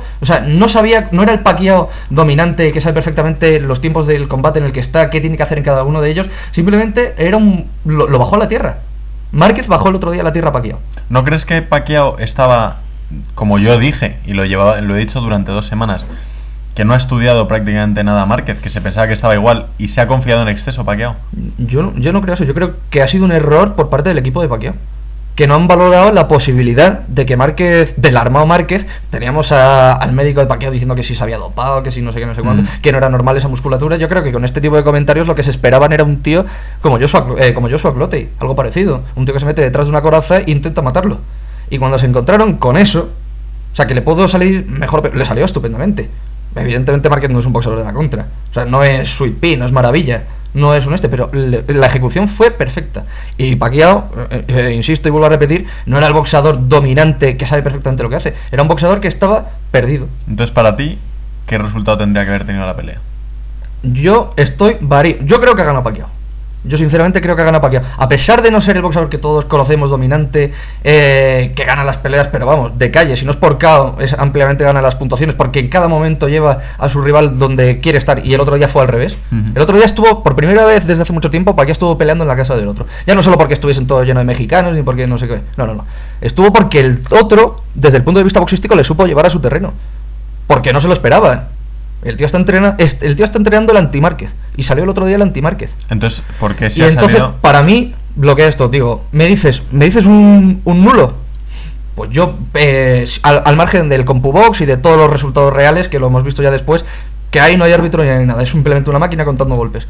no era el Pacquiao dominante que sabe perfectamente los tiempos del combate en el que está, qué tiene que hacer en cada uno de ellos. Simplemente lo bajó a la tierra. Márquez bajó el otro día a la tierra a Pacquiao. ¿No crees que Pacquiao estaba, como yo dije, y lo he dicho durante 2 semanas, que no ha estudiado prácticamente nada a Márquez, que se pensaba que estaba igual y se ha confiado en exceso Pacquiao? Yo no creo eso, yo creo que ha sido un error por parte del equipo de Pacquiao, que no han valorado la posibilidad de que Márquez, del armado Márquez, teníamos al médico de Pacquiao diciendo que si se había dopado, que si no sé qué, no sé cuánto, que no era normal esa musculatura. Yo creo que con este tipo de comentarios lo que se esperaban era un tío como Joshua Clottey, algo parecido, un tío que se mete detrás de una coraza e intenta matarlo. Y cuando se encontraron con eso, o sea, que le pudo salir mejor, le salió estupendamente. Evidentemente Márquez no es un boxeador de la contra, o sea, no es Sweet Pea, no es maravilla, no es pero la ejecución fue perfecta. Y Pacquiao, insisto y vuelvo a repetir, no era el boxeador dominante que sabe perfectamente lo que hace, era un boxeador que estaba perdido. Entonces, para ti, ¿qué resultado tendría que haber tenido la pelea? Yo creo que ha ganado Pacquiao. Yo sinceramente creo que ha ganado Pacquiao. A pesar de no ser el boxeador que todos conocemos, dominante, que gana las peleas, pero vamos, de calle, si no es por KO, ampliamente gana las puntuaciones, porque en cada momento lleva a su rival donde quiere estar, y el otro día fue al revés. El otro día estuvo, por primera vez desde hace mucho tiempo, Pacquiao estuvo peleando en la casa del otro. Ya no solo porque estuviesen todo lleno de mexicanos, ni porque no sé qué. No. Estuvo porque el otro, desde el punto de vista boxístico, le supo llevar a su terreno. Porque no se lo esperaba. El tío está entrenando el anti-Márquez. Y salió el otro día el anti-Márquez. Entonces, ¿por qué si ha salido? Entonces, para mí, lo que es esto, digo, me dices un nulo. Pues yo, al margen del CompuBox y de todos los resultados reales, que lo hemos visto ya después, que ahí no hay árbitro ni hay nada, es simplemente una máquina contando golpes.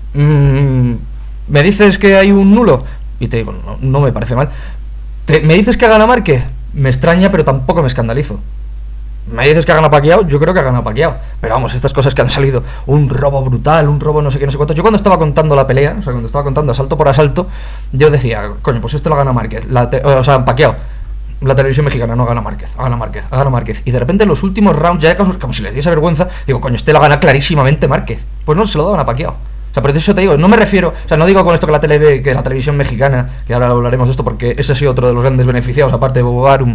Me dices que hay un nulo, y te digo, no me parece mal. Me dices que ha ganado Márquez, me extraña, pero tampoco me escandalizo. Me dices que ha ganado Pacquiao, yo creo que ha ganado Pacquiao. Pero vamos, estas cosas que han salido, un robo brutal, un robo no sé qué, no sé cuánto. Yo cuando estaba contando la pelea, o sea, cuando estaba contando asalto por asalto, yo decía, coño, pues esto lo gana Márquez, Pacquiao. la televisión mexicana, no, gana Márquez. Y de repente en los últimos rounds, ya como si les diese vergüenza, digo, coño, la gana clarísimamente Márquez. Pues no, se lo daban a Pacquiao. O sea, por eso te digo, no me refiero, o sea, no digo con esto que la televisión mexicana, que ahora hablaremos de esto porque ese ha sido otro de los grandes beneficiados, aparte de Bob Arum,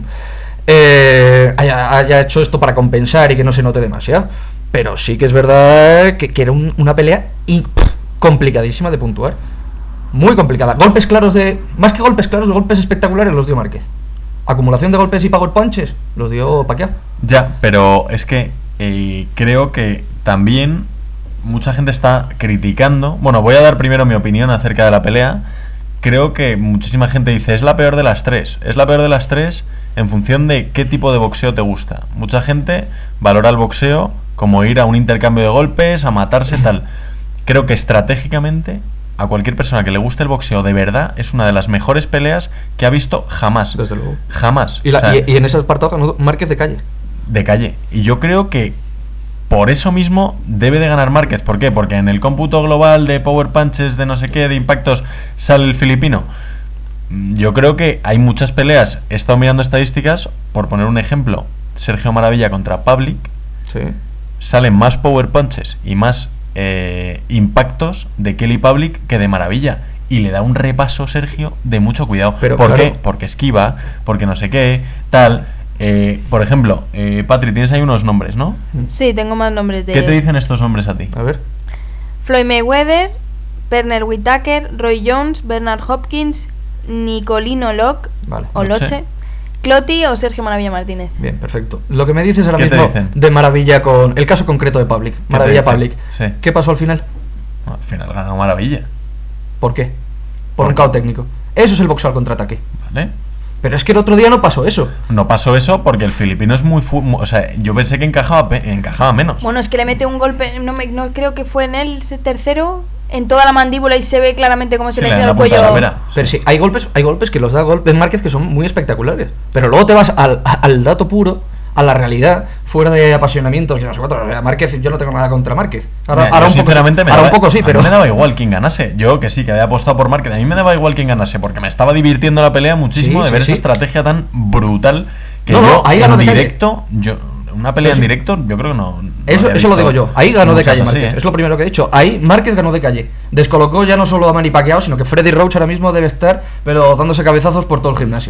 haya hecho esto para compensar y que no se note demasiado. Pero sí que es verdad que era una pelea complicadísima de puntuar. Muy complicada. Golpes claros más que golpes claros, golpes espectaculares los dio Márquez. Acumulación de golpes y power punches los dio Pacquiao. Ya, pero es que creo que también mucha gente está criticando. Bueno, voy a dar primero mi opinión acerca de la pelea. Creo que muchísima gente dice, es la peor de las tres. Es la peor de las tres en función de qué tipo de boxeo te gusta. Mucha gente valora el boxeo como ir a un intercambio de golpes, a matarse, tal. Creo que estratégicamente, a cualquier persona que le guste el boxeo de verdad, es una de las mejores peleas que ha visto jamás. Desde luego. Jamás. Y en ese apartado ganó Márquez de calle. De calle. Y yo creo que por eso mismo debe de ganar Márquez. ¿Por qué? Porque en el cómputo global de power punches, de no sé qué, de impactos, sale el filipino. Yo creo que hay muchas peleas. He estado mirando estadísticas. Por poner un ejemplo, Sergio Maravilla contra Pavlik. Sí. Salen más power punches y más impactos de Kelly Pavlik que de Maravilla. Y le da un repaso Sergio de mucho cuidado. Pero, ¿por claro, qué? Porque esquiva, porque no sé qué, tal. Por ejemplo, Patri, tienes ahí unos nombres, ¿no? Sí, tengo más nombres de... ¿Qué te dicen estos nombres a ti? A ver. Floyd Mayweather, Pernell Whitaker, Roy Jones, Bernard Hopkins, Nicolino Locke, Vale. o Loche, Clotti o Sergio Maravilla Martínez. Bien, perfecto. Lo que me dices ahora ¿Qué te mismo dicen? de Maravilla con el caso concreto de Pavlik. Maravilla Pavlik. Sí. ¿Qué pasó al final? Al final ganó Maravilla. ¿Por qué? Por un KO técnico. Eso es el boxeo al contraataque. ¿Vale? Pero es que el otro día no pasó eso. No pasó eso porque el filipino es o sea, yo pensé que encajaba menos. Bueno, es que le mete un golpe, no creo que fue en él ese tercero, en toda la mandíbula y se ve claramente cómo se le da cierra el la punta de la cuello. vera. Pero sí, hay golpes que los da golpes Márquez que son muy espectaculares. Pero luego te vas al dato puro, a la realidad, fuera de apasionamientos, que no sé cuánto. Márquez, yo no tengo nada contra Márquez. Mira, yo sinceramente un poco sí, pero a mí me daba igual quién ganase. Yo que sí, que había apostado por Márquez, a mí me daba igual quién ganase, porque me estaba divirtiendo la pelea muchísimo de ver esa estrategia tan brutal que ahí ganó en de directo, una pelea en directo, yo creo que no eso lo digo yo. Ahí ganó de calle así, Márquez. Es lo primero que he dicho. Ahí Márquez ganó de calle. Descolocó ya no solo a Manny Pacquiao, sino que Freddy Roach ahora mismo debe estar, pero dándose cabezazos por todo el gimnasio.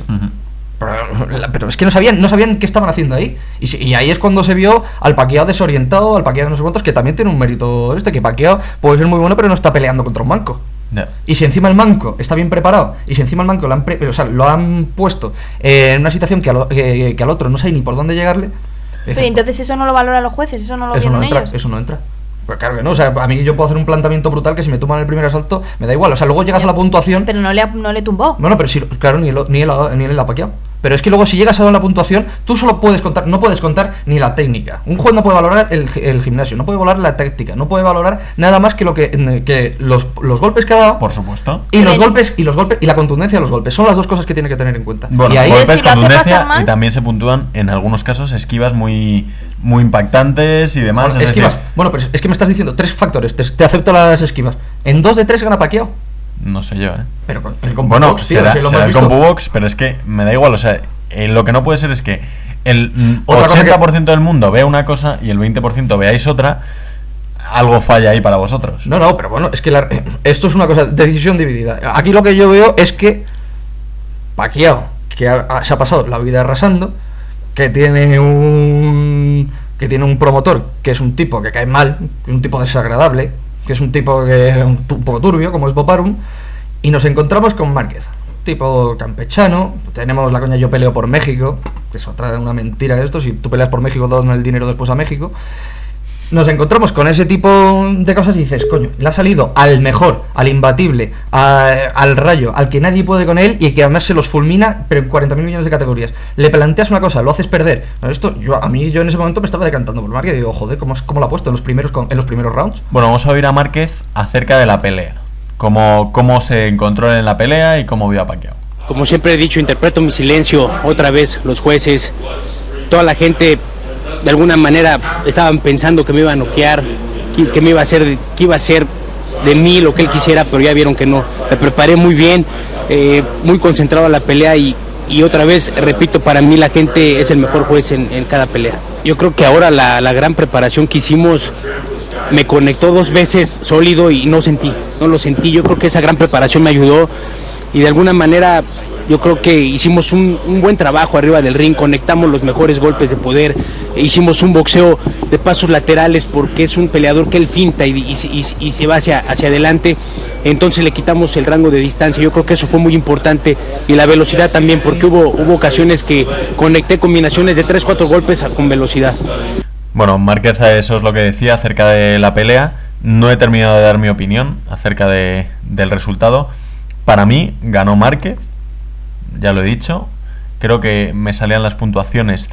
Pero es que no sabían qué estaban haciendo ahí. Y ahí es cuando se vio al Pacquiao desorientado, al Pacquiao de no sé cuántos, que también tiene un mérito que Pacquiao puede ser muy bueno, pero no está peleando contra un manco. Yeah. Y si encima el manco está bien preparado, y si encima el manco lo han puesto en una situación que al otro no sabe ni por dónde llegarle. Pero entonces eso no lo valoran los jueces, eso no lo vieron ellos. Eso no entra. Pues claro que no, o sea, a mí yo puedo hacer un planteamiento brutal que si me tumban el primer asalto me da igual, o sea, luego llegas a la puntuación. Pero no le tumbó. No, pero sí, claro, ni él ha Pacquiao. Pero es que luego si llegas a la puntuación, tú solo puedes contar, no puedes contar ni la técnica. Un juez no puede valorar el gimnasio, no puede valorar la táctica, no puede valorar nada más que los golpes que ha dado. Por supuesto. Y los golpes y la contundencia de los golpes. Son las dos cosas que tiene que tener en cuenta. Bueno, y ahí golpes, si lo hace contundencia pasar mal, y también se puntúan en algunos casos esquivas muy impactantes y demás. Bueno, esquivas. Bueno, pero es que me estás diciendo 3 factores. Te acepto las esquivas. En 2 de 3 gana Pacquiao. No sé yo, Pero con el compu bueno, box, tío, será si lo el hemos visto. compu box, pero es que me da igual, o sea, lo que no puede ser es que el Otra cosa 80% del mundo vea una cosa y el 20% veáis otra. Algo falla ahí para vosotros. No, pero bueno, es que esto es una cosa, decisión dividida. Aquí lo que yo veo es que Pacquiao, que se ha pasado la vida arrasando, que tiene un promotor que es un tipo que cae mal, un tipo desagradable, que es un tipo que es un poco turbio, como es Bob Arum, y nos encontramos con Márquez, tipo campechano. Tenemos la coña yo peleo por México, que es una mentira de esto. Si tú peleas por México, das el dinero después a México. Nos encontramos con ese tipo de cosas y dices, coño, le ha salido al mejor, al imbatible, al rayo, al que nadie puede con él y que además se los fulmina, pero en 40.000 millones de categorías. Le planteas una cosa, lo haces perder. Yo en ese momento me estaba decantando por Márquez y digo, joder, ¿cómo lo ha puesto en los primeros rounds? Bueno, vamos a oír a Márquez acerca de la pelea. Cómo se encontró en la pelea y cómo vio a Pacquiao. Como siempre he dicho, interpreto mi silencio. Otra vez los jueces, toda la gente de alguna manera estaban pensando que me iba a noquear, que iba a hacer de mí lo que él quisiera, pero ya vieron que no. Me preparé muy bien, muy concentrado a la pelea y y otra vez, repito, para mí la gente es el mejor juez en cada pelea. Yo creo que ahora la gran preparación que hicimos me conectó 2 veces sólido y no lo sentí. Yo creo que esa gran preparación me ayudó y de alguna manera yo creo que hicimos un buen trabajo arriba del ring, conectamos los mejores golpes de poder, hicimos un boxeo de pasos laterales porque es un peleador que él finta y se va hacia adelante, entonces le quitamos el rango de distancia. Yo creo que eso fue muy importante y la velocidad también, porque hubo ocasiones que conecté combinaciones de 3-4 golpes con velocidad. Bueno, Márquez, eso es lo que decía acerca de la pelea. No he terminado de dar mi opinión acerca del resultado. Para mí ganó Márquez, ya lo he dicho. Creo que me salían las puntuaciones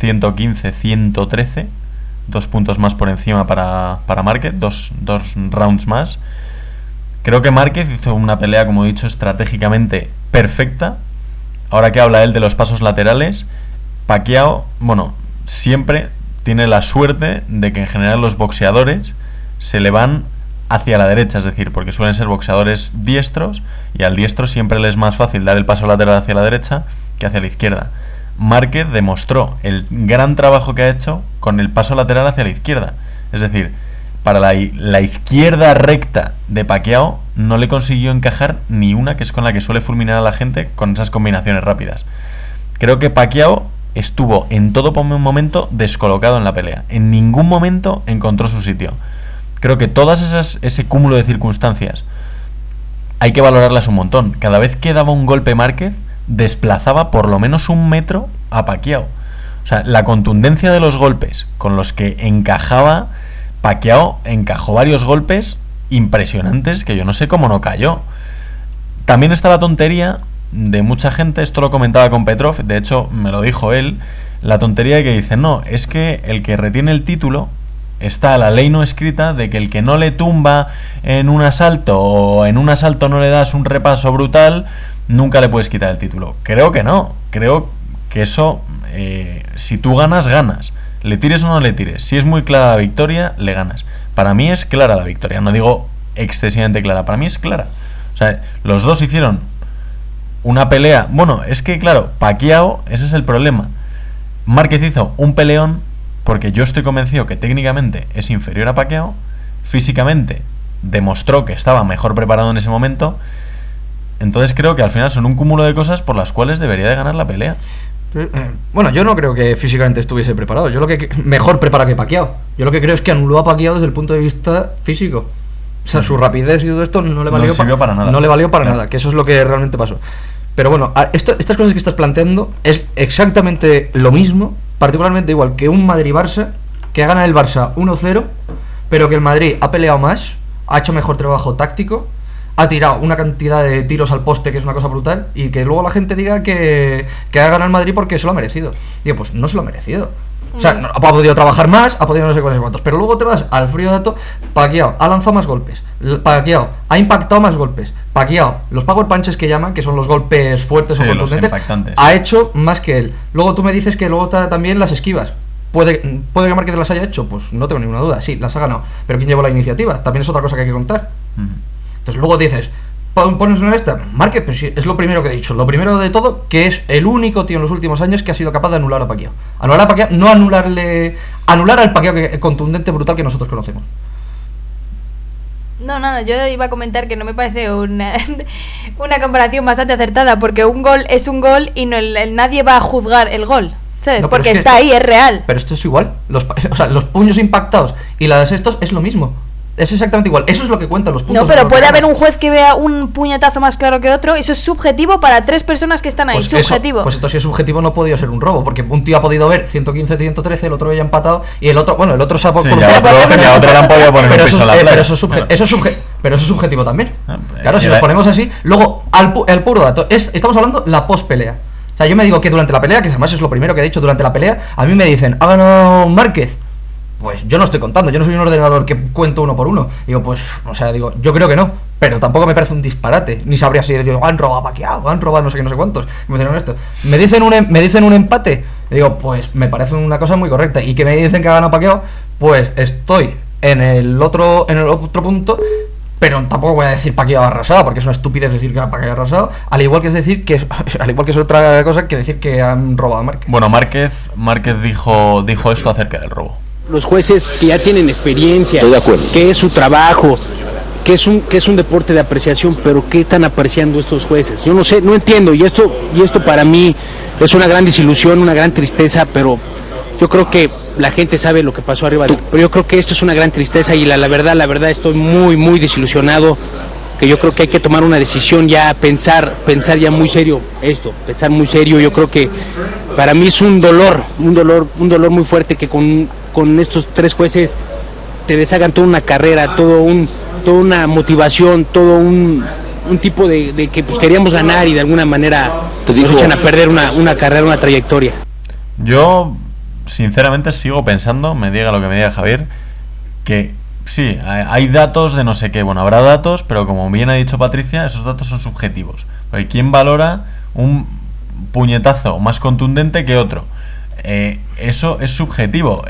115-113, 2 puntos más por encima para Márquez, dos rounds más. Creo que Márquez hizo una pelea, como he dicho, estratégicamente perfecta. Ahora que habla él de los pasos laterales, Pacquiao, bueno, siempre tiene la suerte de que en general los boxeadores se le van hacia la derecha, es decir, porque suelen ser boxeadores diestros y al diestro siempre le es más fácil dar el paso lateral hacia la derecha que hacia la izquierda. Márquez demostró el gran trabajo que ha hecho con el paso lateral hacia la izquierda, es decir, para la izquierda recta de Pacquiao no le consiguió encajar ni una, que es con la que suele fulminar a la gente con esas combinaciones rápidas. Creo que Pacquiao estuvo en todo momento descolocado en la pelea, en ningún momento encontró su sitio. Creo que ese cúmulo de circunstancias hay que valorarlas un montón. Cada vez que daba un golpe Márquez, desplazaba por lo menos 1 metro a Pacquiao. O sea, la contundencia de los golpes con los que encajaba Pacquiao, encajó varios golpes impresionantes que yo no sé cómo no cayó. También está la tontería de mucha gente, esto lo comentaba con Petrov, de hecho me lo dijo él, la tontería de que dice, no, es que el que retiene el título, está la ley no escrita de que el que no le tumba en un asalto o en un asalto no le das un repaso brutal, nunca le puedes quitar el título. Creo que no, creo que eso, si tú ganas, ganas. Le tires o no le tires, si es muy clara la victoria, le ganas. Para mí es clara la victoria, no digo excesivamente clara, para mí es clara. O sea, los dos hicieron una pelea, bueno, es que claro, Pacquiao, ese es el problema. Márquez hizo un peleón porque yo estoy convencido que técnicamente es inferior a Pacquiao, físicamente demostró que estaba mejor preparado en ese momento, entonces creo que al final son un cúmulo de cosas por las cuales debería de ganar la pelea. Bueno, yo no creo que físicamente estuviese preparado. Yo lo que mejor prepara que Pacquiao. Yo lo que creo es que anuló a Pacquiao desde el punto de vista físico. O sea, su rapidez y todo esto no le valió para nada. No le valió para nada, que eso es lo que realmente pasó. Pero bueno, estas cosas que estás planteando es exactamente lo mismo, particularmente igual que un Madrid-Barça, que gana el Barça 1-0, pero que el Madrid ha peleado más, ha hecho mejor trabajo táctico, ha tirado una cantidad de tiros al poste que es una cosa brutal, y que luego la gente diga que ha ganado el Madrid porque se lo ha merecido. Digo, pues no se lo ha merecido. O sea, no, ha podido trabajar más, ha podido no sé cuántos, pero luego te vas al frío dato. Pacquiao ha lanzado más golpes, Pacquiao ha impactado más golpes, Pacquiao, los power punches que llaman, que son los golpes fuertes o contundentes, ha hecho más que él. Luego tú me dices que luego también las esquivas. ¿Puede que Márquez las haya hecho? Pues no tengo ninguna duda, sí, las ha ganado. Pero ¿quién llevó la iniciativa? También es otra cosa que hay que contar. Entonces luego dices, pones una esta, Márquez, pero sí, es lo primero que he dicho. Lo primero de todo, que es el único tío en los últimos años que ha sido capaz de anular a Pacquiao. Anular a Pacquiao, no anular al Pacquiao contundente, brutal que nosotros conocemos. No, nada, yo iba a comentar que no me parece una comparación bastante acertada, porque un gol es un gol y nadie va a juzgar el gol, ¿sabes? No, porque está ahí, es real. Pero esto es igual, los puños impactados y las de estos es lo mismo. Es exactamente igual, eso es lo que cuentan los puntos. No, pero puede haber un juez que vea un puñetazo más claro que otro. Eso es subjetivo para 3 personas que están ahí, pues subjetivo. Pues entonces si es subjetivo no podía ser un robo, porque un tío ha podido ver 115-113, el otro había empatado y el otro se ha por otro le han podido poner un piso a la playa. Pero eso es subjetivo también. Claro, si nos ponemos así, luego al puro dato, estamos hablando la post-pelea. O sea, yo me digo que durante la pelea, que además es lo primero que he dicho durante la pelea, a mí me dicen, ¿ha ganado Márquez? Pues yo no estoy contando, yo no soy un ordenador que cuento uno por uno. Digo, pues, o sea, yo creo que no, pero tampoco me parece un disparate. Ni sabría si han robado a Pacquiao, han robado no sé qué, no sé cuántos. Me dicen un empate. Digo, pues me parece una cosa muy correcta. Y que me dicen que ha ganado Pacquiao, pues estoy en el otro punto, pero tampoco voy a decir Pacquiao ha arrasado, porque es una estupidez decir que Pacquiao ha arrasado, al igual que es otra cosa que decir que han robado a Márquez. Bueno, Márquez dijo esto acerca del robo. Los jueces que ya tienen experiencia, Estoy de acuerdo. que es su trabajo, que es un deporte de apreciación, pero ¿qué están apreciando estos jueces? Yo no sé, no entiendo, y esto para mí es una gran desilusión, una gran tristeza, pero yo creo que la gente sabe lo que pasó arriba, pero yo creo que esto es una gran tristeza y la verdad estoy muy, muy desilusionado, que yo creo que hay que tomar una decisión ya, pensar ya muy serio pensar muy serio. Yo creo que para mí es un dolor muy fuerte que con estos 3 jueces te deshagan toda una carrera, toda una motivación, todo un tipo de que pues queríamos ganar y de alguna manera nos echan a perder una carrera, una trayectoria. Yo sinceramente sigo pensando, me diga lo que me diga Javier, que sí, hay datos de no sé qué. Bueno, habrá datos, pero como bien ha dicho Patricia, esos datos son subjetivos. Porque ¿quién valora un puñetazo más contundente que otro? Eso es subjetivo.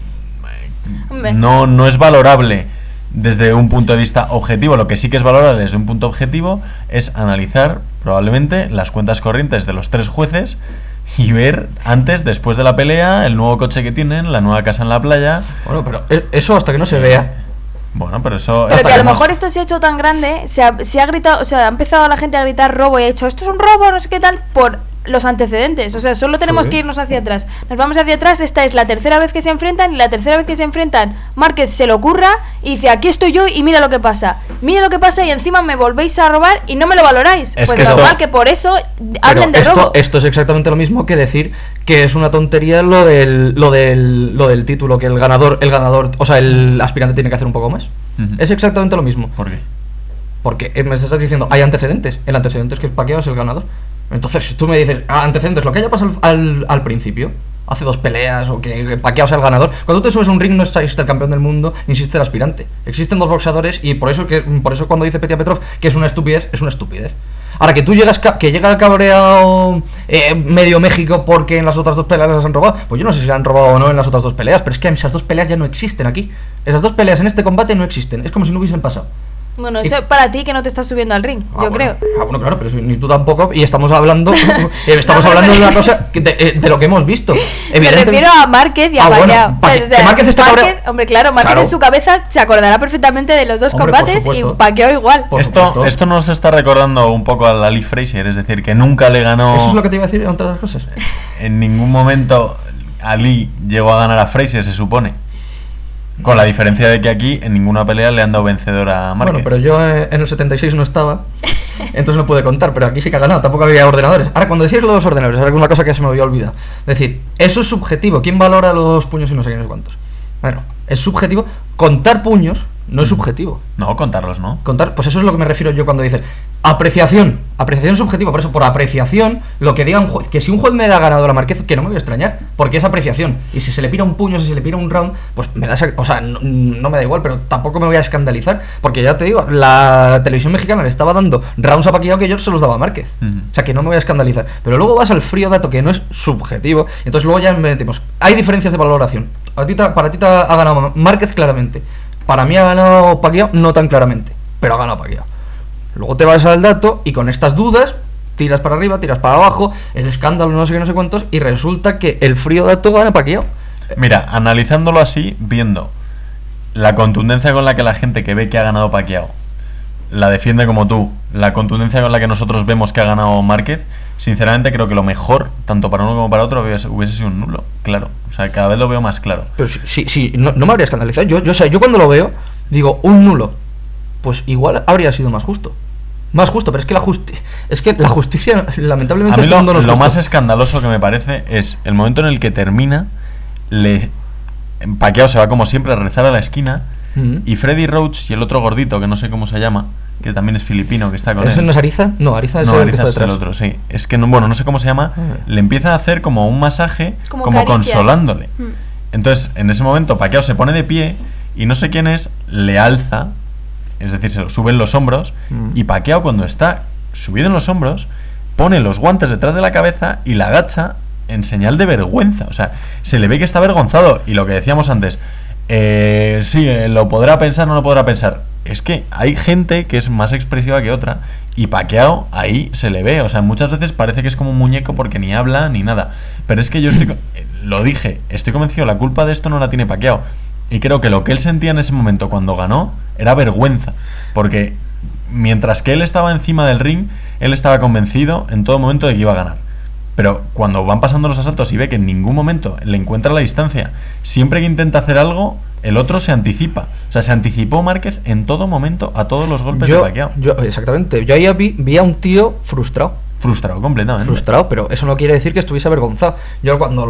No es valorable desde un punto de vista objetivo. Lo que sí que es valorable desde un punto objetivo es analizar probablemente las cuentas corrientes de los 3 jueces y ver antes, después de la pelea, el nuevo coche que tienen, la nueva casa en la playa. Bueno, pero eso hasta que no se vea. Bueno, pero eso... Pero que a lo mejor esto se ha hecho tan grande, se ha gritado, o sea, ha empezado la gente a gritar robo y ha dicho, esto es un robo, no sé qué tal, por los antecedentes. O sea, solo tenemos que irnos hacia atrás. Nos vamos hacia atrás, esta es la tercera vez que se enfrentan, y la tercera vez que se enfrentan, Márquez se lo ocurra y dice, aquí estoy yo y mira lo que pasa. Mira lo que pasa y encima me volvéis a robar y no me lo valoráis. Es pues que normal que por eso hablen de robo. Esto es exactamente lo mismo que decir que es una tontería lo del título, que el ganador, o sea, el aspirante tiene que hacer un poco más. Es exactamente lo mismo. ¿Por qué? Porque me estás diciendo, hay antecedentes. El antecedente es que Pacquiao es el ganador. Entonces, si tú me dices, antecedentes, lo que haya pasado al principio, hace 2 peleas, o que Pacquiao sea el ganador. Cuando tú te subes a un ring no existe el campeón del mundo, ni existe el aspirante. Existen 2 boxeadores y por eso cuando dice Petya Petrov que es una estupidez, es una estupidez. Ahora, que tú que llega cabreado medio México porque en las otras 2 peleas las han robado, pues yo no sé si las han robado o no en las otras 2 peleas, pero es que esas 2 peleas ya no existen aquí. Esas 2 peleas en este combate no existen, es como si no hubiesen pasado. Bueno, eso para ti que no te estás subiendo al ring, yo creo. Bueno, claro, pero ni tú tampoco, y estamos hablando de una cosa de lo que hemos visto. Me refiero a Márquez y a Pacquiao. Márquez está cabreado. Hombre, claro, Márquez en su cabeza se acordará perfectamente de los 2 combates y Pacquiao igual. Esto nos está recordando un poco a Ali Frazier, es decir, que nunca le ganó... Eso es lo que te iba a decir, entre otras cosas. En ningún momento Ali llegó a ganar a Frazier, se supone. Con la diferencia de que aquí en ninguna pelea le han dado vencedor a Márquez. Bueno, pero yo en el 76 no estaba, entonces no pude contar, pero aquí sí que ha ganado, tampoco había ordenadores. Ahora, cuando decías los ordenadores, es una cosa que se me había olvidado. Es decir, eso es subjetivo. ¿Quién valora los puños y no sé qué, no sé cuántos? Bueno, es subjetivo. Contar puños no es subjetivo. No, contarlos no. Contar, pues eso es lo que me refiero yo cuando dices apreciación subjetiva. Por eso, por apreciación, lo que diga un juez, que si un juez me da ganador a Márquez, que no me voy a extrañar, porque es apreciación. Y si se le pira un puño, si se le pira un round, pues me da, o sea, no me da igual, pero tampoco me voy a escandalizar, porque ya te digo, la televisión mexicana le estaba dando rounds a Pacquiao que yo se los daba a Márquez. O sea, que no me voy a escandalizar. Pero luego vas al frío dato que no es subjetivo, y entonces luego ya metemos. Hay diferencias de valoración. Para ti ha ganado Márquez claramente. Para mí ha ganado Pacquiao no tan claramente, pero ha ganado Pacquiao. Luego te vas al dato y con estas dudas tiras para arriba, tiras para abajo, el escándalo no sé qué, no sé cuántos, y resulta que el frío dato gana Pacquiao. Mira, analizándolo así, viendo la contundencia con la que la gente que ve que ha ganado Pacquiao la defiende como tú, la contundencia con la que nosotros vemos que ha ganado Márquez, sinceramente creo que lo mejor, tanto para uno como para otro, hubiese sido un nulo, claro. O sea, cada vez lo veo más claro. Pero sí, no me habría escandalizado. Yo cuando lo veo, digo, un nulo, pues igual habría sido más justo. Pero es que la justicia lamentablemente a mí lo más escandaloso que me parece es el momento en el que termina, Pacquiao se va como siempre a rezar a la esquina, y Freddy Roach y el otro gordito, que no sé cómo se llama, que también es filipino, que está con él. ¿Ese no es Ariza? No, Ariza es el que está detrás. El otro, sí. Es que no sé cómo se llama. Le empieza a hacer como un masaje, como consolándole. Entonces, en ese momento, Pacquiao se pone de pie y no sé quién le alza, es decir, se lo sube en los hombros, y Pacquiao, cuando está subido en los hombros, pone los guantes detrás de la cabeza y la agacha en señal de vergüenza. O sea, se le ve que está avergonzado. Y lo que decíamos antes, sí, lo podrá pensar, no lo podrá pensar. es que hay gente que es más expresiva que otra, y Pacquiao ahí se le ve, o sea, muchas veces parece que es como un muñeco porque ni habla ni nada, pero es que yo lo dije, estoy convencido, la culpa de esto no la tiene Pacquiao, y creo que lo que él sentía en ese momento cuando ganó era vergüenza, porque mientras que él estaba encima del ring, él estaba convencido en todo momento de que iba a ganar. Pero cuando van pasando los asaltos y ve que en ningún momento le encuentra la distancia, siempre que intenta hacer algo, el otro se anticipa. O sea, se anticipó Márquez en todo momento a todos los golpes de Pacquiao. Exactamente. Yo ahí vi a un tío frustrado. Frustrado completamente. Frustrado, pero eso no quiere decir que estuviese avergonzado. Yo cuando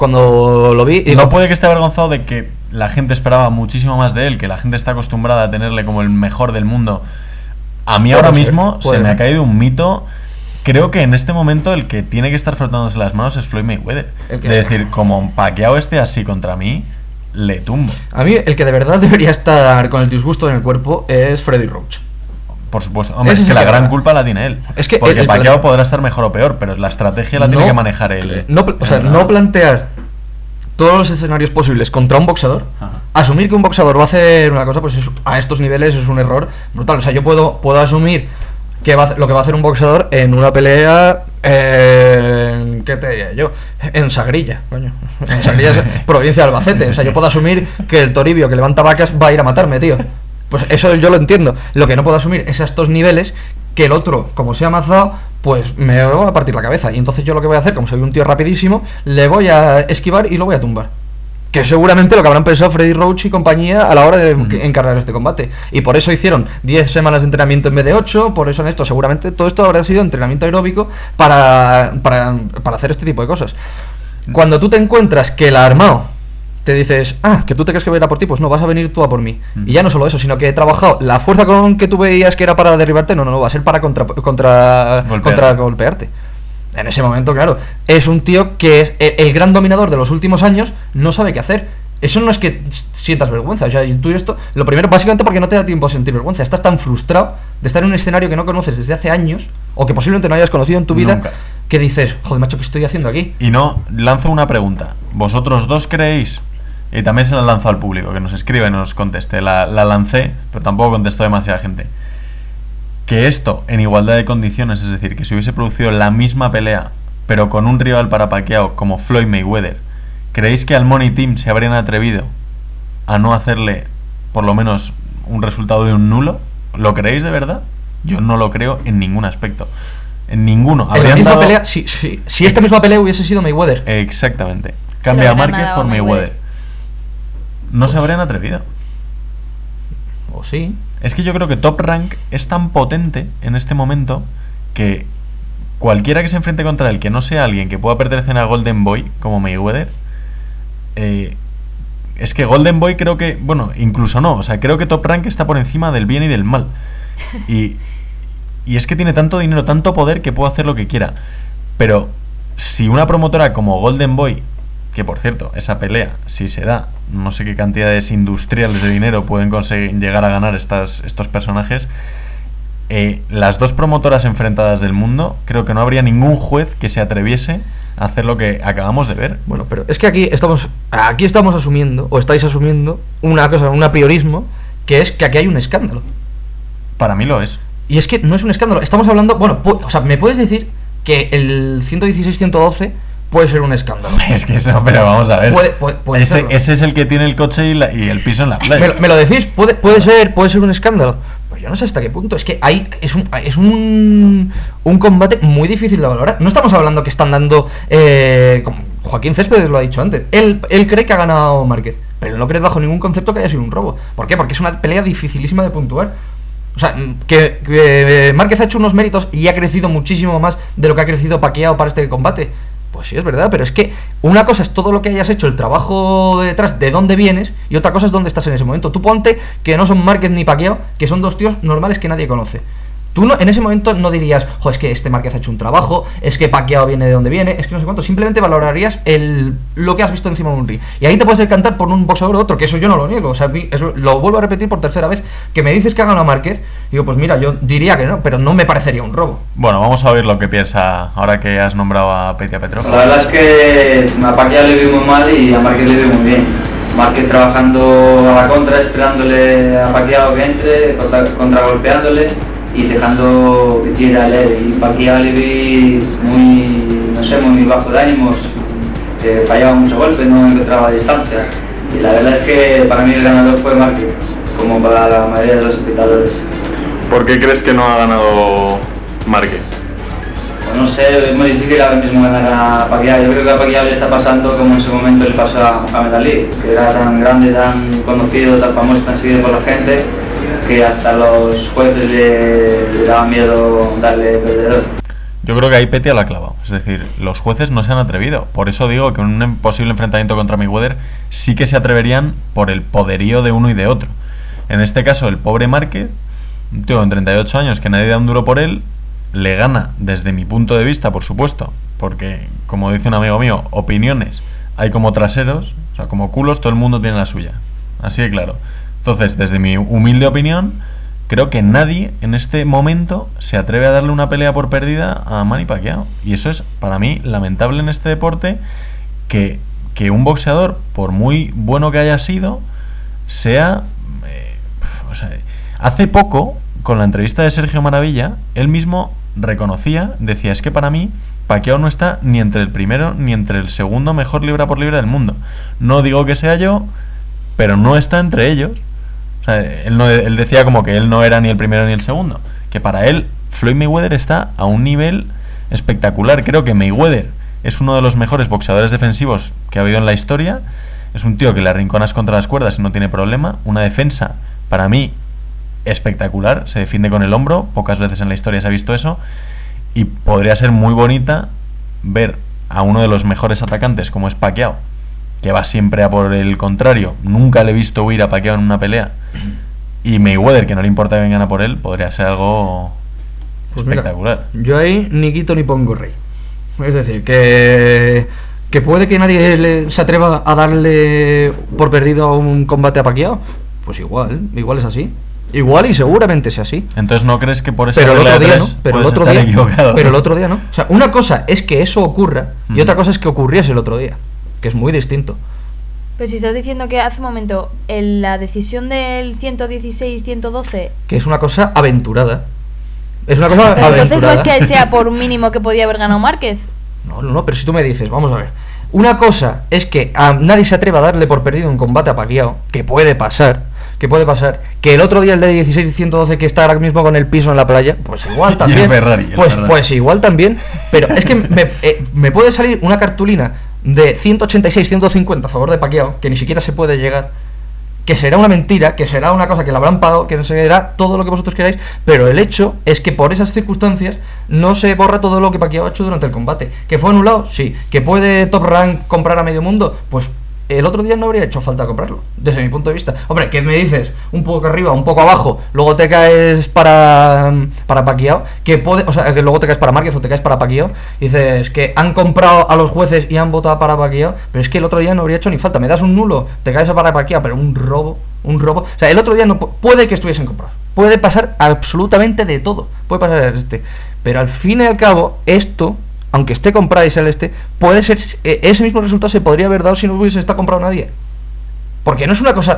lo vi... No puede que esté avergonzado de que la gente esperaba muchísimo más de él, que la gente está acostumbrada a tenerle como el mejor del mundo. A mí ahora mismo se me ha caído un mito. Creo que en este momento el que tiene que estar frotándose las manos es Floyd Mayweather. Es decir, como Pacquiao esté así contra mí, le tumbo. A mí el que de verdad debería estar con el disgusto en el cuerpo es Freddie Roach. Por supuesto. Hombre, es que la gran culpa la tiene él. Es que porque Pacquiao podrá estar mejor o peor, pero la estrategia la tiene que manejar él. No plantear todos los escenarios posibles contra un boxeador. Ajá. Asumir que un boxeador va a hacer una cosa, pues a estos niveles es un error brutal. O sea, yo puedo asumir que lo que va a hacer un boxeador en una pelea, ¿qué te diría yo? En Sagrilla, coño. En Sagrilla es provincia de Albacete. O sea, yo puedo asumir que el Toribio que levanta vacas va a ir a matarme, tío. Pues eso yo lo entiendo. Lo que no puedo asumir es a estos niveles que el otro, como sea mazado, pues me va a partir la cabeza. Y entonces yo lo que voy a hacer, como soy un tío rapidísimo, le voy a esquivar y lo voy a tumbar. Que seguramente lo que habrán pensado Freddie Roach y compañía a la hora de encargar este combate. Y por eso hicieron 10 semanas de entrenamiento en vez de 8, por eso en esto, seguramente todo esto habrá sido entrenamiento aeróbico para hacer este tipo de cosas. Cuando tú te encuentras que el armado te dices, que tú te crees que voy a ir a por ti, pues no, vas a venir tú a por mí. Y ya no solo eso, sino que he trabajado la fuerza con que tú veías que era para derribarte, no, va a ser para contra golpearte. En ese momento, claro, es un tío que es el gran dominador de los últimos años, no sabe qué hacer. Eso no es que sientas vergüenza, o sea, tú esto, lo primero, básicamente porque no te da tiempo a sentir vergüenza, estás tan frustrado de estar en un escenario que no conoces desde hace años, o que posiblemente no hayas conocido en tu vida, nunca, que dices, joder, macho, ¿qué estoy haciendo aquí? Y no, lanzo una pregunta, ¿vosotros dos creéis? Y también se la lanzo al público, que nos escribe, nos conteste, la lancé, pero tampoco contestó demasiada gente. Que esto, en igualdad de condiciones, es decir, que se hubiese producido la misma pelea, pero con un rival para Pacquiao como Floyd Mayweather, ¿creéis que al Money Team se habrían atrevido a no hacerle, por lo menos, un resultado de un nulo? ¿Lo creéis de verdad? Yo no lo creo en ningún aspecto. En ninguno. En la misma pelea, si esta misma pelea hubiese sido Mayweather. Exactamente. Cambia a Márquez por Mayweather. No se habrían atrevido. ¿O sí? Es que yo creo que Top Rank es tan potente en este momento que cualquiera que se enfrente contra él, que no sea alguien que pueda pertenecer a Golden Boy como Mayweather, es que Golden Boy creo que, bueno, incluso no, o sea, creo que Top Rank está por encima del bien y del mal. Y es que tiene tanto dinero, tanto poder que puede hacer lo que quiera. Pero si una promotora como Golden Boy, que por cierto, esa pelea, si se da, no sé qué cantidades industriales de dinero pueden conseguir llegar a ganar estos personajes, las dos promotoras enfrentadas del mundo, creo que no habría ningún juez que se atreviese a hacer lo que acabamos de ver. Bueno, pero es que aquí estamos asumiendo, o estáis asumiendo, una cosa, un apriorismo, que es que aquí hay un escándalo. Para mí lo es. Y es que no es un escándalo, estamos hablando, bueno, o sea, ¿me puedes decir que el 116-112 puede ser un escándalo? Es que eso, pero vamos a ver. Puede ese es el que tiene el coche y el piso en la playa. ¿Me lo decís? ¿Puede ser un escándalo? Pues yo no sé hasta qué punto. Es que es un combate muy difícil de valorar. No estamos hablando que están dando... como Joaquín Céspedes lo ha dicho antes. Él cree que ha ganado Márquez, pero él no cree bajo ningún concepto que haya sido un robo. ¿Por qué? Porque es una pelea dificilísima de puntuar. O sea, que Márquez ha hecho unos méritos y ha crecido muchísimo más de lo que ha crecido Pacquiao para este combate. Pues sí, es verdad, pero es que una cosa es todo lo que hayas hecho, el trabajo de detrás, de dónde vienes, y otra cosa es dónde estás en ese momento. Tú ponte que no son Márquez ni Pacquiao, que son dos tíos normales que nadie conoce. Tú en ese momento no dirías, es que este Márquez ha hecho un trabajo, es que Pacquiao viene de donde viene, es que no sé cuánto. Simplemente valorarías lo que has visto encima de un ring. Y ahí te puedes decantar por un boxeador u otro, que eso yo no lo niego. O sea, eso lo vuelvo a repetir por tercera vez. Que me dices que ha ganado Márquez, digo, pues mira, yo diría que no, pero no me parecería un robo. Bueno, vamos a oír lo que piensa ahora que has nombrado a Petya Petrov. La verdad es que a Pacquiao le vi muy mal y a Márquez le vi muy bien. Márquez trabajando a la contra, esperándole a Pacquiao que entre, contragolpeándole y dejando que tire a él. Y Pacquiao le vi muy bajo de ánimos, fallaba mucho golpe, no encontraba distancia. Y la verdad es que para mí el ganador fue Márquez, como para la mayoría de los espectadores. ¿Por qué crees que no ha ganado Márquez? Pues no sé, es muy difícil ahora mismo ganar a Pacquiao. Yo creo que a Pacquiao le está pasando como en su momento le pasó a Muhammad Ali, que era tan grande, tan conocido, tan famoso, tan seguido por la gente, que hasta los jueces le daban miedo darle perdedor. Yo creo que ahí Petty la ha clavado. Es decir, los jueces no se han atrevido. Por eso digo que en un posible enfrentamiento contra Mayweather sí que se atreverían por el poderío de uno y de otro. En este caso, el pobre Márquez, un tío con 38 años que nadie da un duro por él, le gana desde mi punto de vista, por supuesto, porque, como dice un amigo mío, opiniones hay como traseros, o sea, como culos, todo el mundo tiene la suya. Así de claro. Entonces, desde mi humilde opinión, creo que nadie en este momento se atreve a darle una pelea por perdida a Manny Pacquiao. Y eso es, para mí, lamentable en este deporte, que un boxeador, por muy bueno que haya sido, sea... hace poco, con la entrevista de Sergio Maravilla, él mismo reconocía, decía, es que para mí Pacquiao no está ni entre el primero ni entre el segundo mejor libra por libra del mundo. No digo que sea yo, pero no está entre ellos. O sea, él decía como que él no era ni el primero ni el segundo, que para él Floyd Mayweather está a un nivel espectacular. Creo que Mayweather es uno de los mejores boxeadores defensivos que ha habido en la historia. Es un tío que le arrinconas contra las cuerdas y no tiene problema. Una defensa, para mí, espectacular. Se defiende con el hombro. Pocas veces en la historia se ha visto eso. Y podría ser muy bonita ver a uno de los mejores atacantes como es Pacquiao, que va siempre a por el contrario. Nunca le he visto huir a Pacquiao en una pelea. Y Mayweather, que no le importa que vengan a por él, podría ser algo espectacular. Mira, yo ahí ni quito ni pongo rey. Es decir, que puede que nadie se atreva a darle por perdido un combate a Pacquiao. Pues igual es así. Igual y seguramente sea así. Entonces no crees que por esa pero el otro día no, pero el otro día no. O sea, una cosa es que eso ocurra y otra cosa es que ocurriese el otro día, que es muy distinto. Pero si estás diciendo que hace un momento la decisión del 116-112... Que es una cosa aventurada. Es una cosa aventurada. Entonces no es que sea por un mínimo que podía haber ganado Márquez. No, pero si tú me dices, vamos a ver. Una cosa es que a nadie se atreva a darle por perdido un combate a Pacquiao, que puede pasar, que el otro día el de 16-112 que está ahora mismo con el piso en la playa, pues igual también. Y el Ferrari, pues igual también, pero es que me puede salir una cartulina de 186-150 a favor de Pacquiao, que ni siquiera se puede llegar, que será una mentira, que será una cosa que la habrán pagado, que no será todo lo que vosotros queráis, pero el hecho es que por esas circunstancias no se borra todo lo que Pacquiao ha hecho durante el combate. ¿Que fue anulado? Sí. ¿Que puede Top Rank comprar a medio mundo? Pues el otro día no habría hecho falta comprarlo, desde mi punto de vista. Hombre, ¿qué me dices? Un poco arriba, un poco abajo, luego te caes para Pacquiao, que luego te caes para Márquez o te caes para Pacquiao, y dices que han comprado a los jueces y han votado para Pacquiao, pero es que el otro día no habría hecho ni falta. Me das un nulo, te caes para Pacquiao, pero un robo. O sea, el otro día no puede que estuviesen comprados. Puede pasar absolutamente de todo. Puede pasar pero al fin y al cabo, esto, aunque esté comprado y sea puede ser, ese mismo resultado se podría haber dado si no hubiese estado comprado nadie. Porque no es una cosa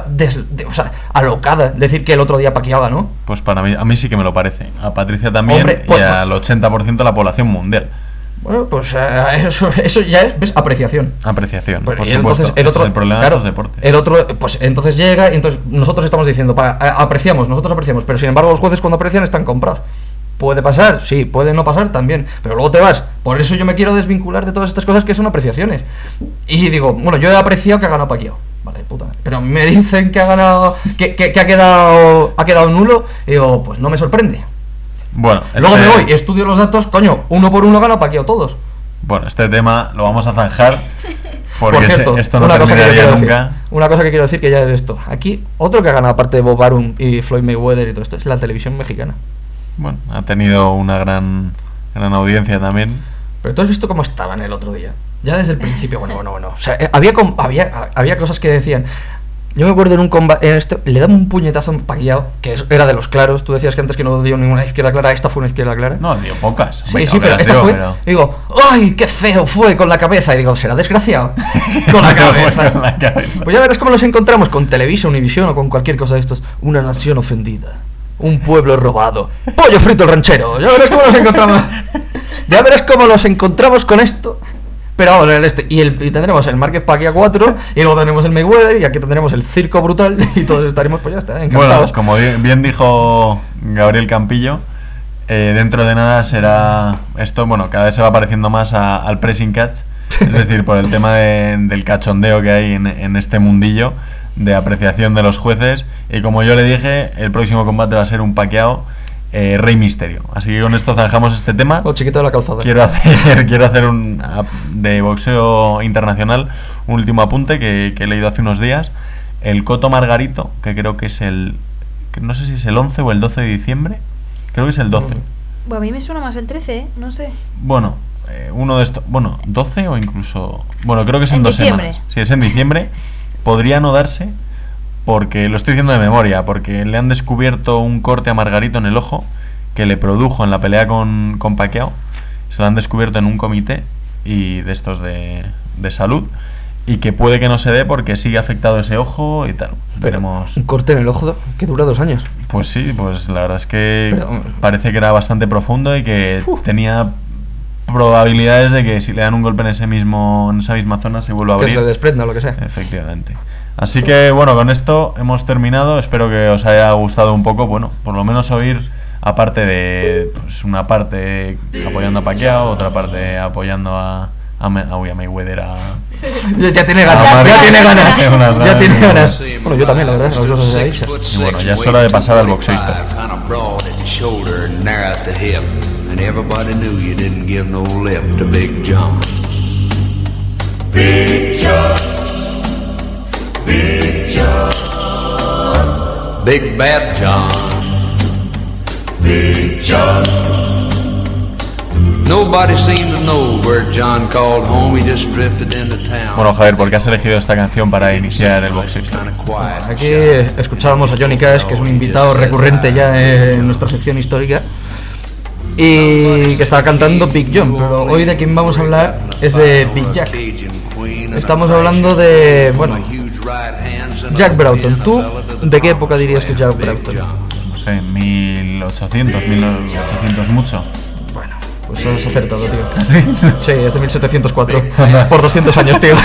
alocada decir que el otro día Pacquiao ganó. Pues a mí sí que me lo parece. A Patricia también. Hombre, y al 80% de la población mundial. Bueno, pues eso ya es apreciación. Apreciación, pues, por supuesto. Entonces, ese es el problema de estos deportes. El otro, pues entonces llega, y entonces nosotros estamos diciendo, nosotros apreciamos, pero sin embargo los jueces cuando aprecian están comprados. ¿Puede pasar? Sí. ¿Puede no pasar? También. Pero luego te vas. Por eso yo me quiero desvincular de todas estas cosas que son apreciaciones. Y digo, bueno, yo he apreciado que ha ganado Pacquiao. Vale, puta. Pero me dicen que ha ganado, que ha quedado nulo. Y digo, pues no me sorprende. Bueno, luego me voy y estudio los datos. Coño, uno por uno gana Pacquiao todos. Bueno, este tema lo vamos a zanjar. Porque por cierto, esto no terminaría nunca. Una cosa que quiero decir que ya es esto. Aquí, otro que ha ganado aparte de Bob Arum y Floyd Mayweather y todo esto, es la televisión mexicana. Bueno, ha tenido una gran audiencia también. Pero tú has visto cómo estaban el otro día. Ya desde el principio, bueno. O sea, había cosas que decían, Yo me acuerdo en un combate, le daba un puñetazo en Pacquiao, que era de los claros. Tú decías que antes que no dio ninguna izquierda clara, esta fue una izquierda clara. No, dio pocas. Sí, sí, pero esta fue. Digo, ¡ay, qué feo fue con la cabeza! Y digo, ¿será desgraciado? Con la cabeza. Pues ya verás cómo los encontramos con Televisa, Univisión o con cualquier cosa de estos. Una nación ofendida. Un pueblo robado. Pollo frito el ranchero. Ya verás cómo los encontramos. Ya verás cómo los encontramos con esto. Pero vamos, y tendremos el Márquez Pacquiao 4, y luego tenemos el Mayweather, y aquí tendremos el circo brutal, y todos estaremos, pues ya está, encantados. Bueno, como bien dijo Gabriel Campillo, dentro de nada será esto, bueno, cada vez se va pareciendo más al pressing catch, es decir, por el tema del cachondeo que hay en este mundillo de apreciación de los jueces, y como yo le dije, el próximo combate va a ser un Pacquiao Rey Misterio. Así que con esto zanjamos este tema. Chiquito de la calzada. Quiero hacer un de boxeo internacional, un último apunte que he leído hace unos días. El Cotto Margarito, que creo que es no sé si es el 11 o el 12 de diciembre. Creo que es el 12. Bueno, a mí me suena más el 13, no sé. Bueno, uno de estos, 12 o incluso, bueno, creo que es en 2 semanas. Si es en diciembre, podría no darse. Porque lo estoy diciendo de memoria, porque le han descubierto un corte a Margarito en el ojo que le produjo en la pelea con Pacquiao. Se lo han descubierto en un comité y de estos de salud, y que puede que no se dé porque sigue afectado ese ojo y tal. Veremos. Un corte en el ojo que dura 2 años. Pues sí, pues la verdad es que parece que era bastante profundo y que tenía probabilidades de que si le dan un golpe en esa misma zona se vuelva a abrir. Que se desprenda o lo que sea. Efectivamente. Así que bueno, con esto hemos terminado. Espero que os haya gustado un poco, bueno, por lo menos oír, aparte de pues, una parte apoyando a Pacquiao, otra parte apoyando a Mayweather, ya tiene ganas, ya tiene ganas. Bueno, yo también, la verdad, las cosas se dicho. Y bueno, ya es hora de pasar al boxeista. Big John, Big Bad John, Big John. Nobody seemed to know where John called home. He just drifted into town. Bueno, Javier, ¿por qué has elegido esta canción para iniciar el boxeo? Aquí escuchábamos a Johnny Cash, que es un invitado recurrente ya en nuestra sección histórica, y que estaba cantando Big John, pero hoy de quien vamos a hablar es de Big Jack. Estamos hablando de, bueno, Jack Broughton. ¿Tú de qué época dirías que Jack Broughton? No sé, 1800 mucho. Bueno, pues has acertado, tío. ¿Sí? Sí, es de 1704. Por 200 años, tío.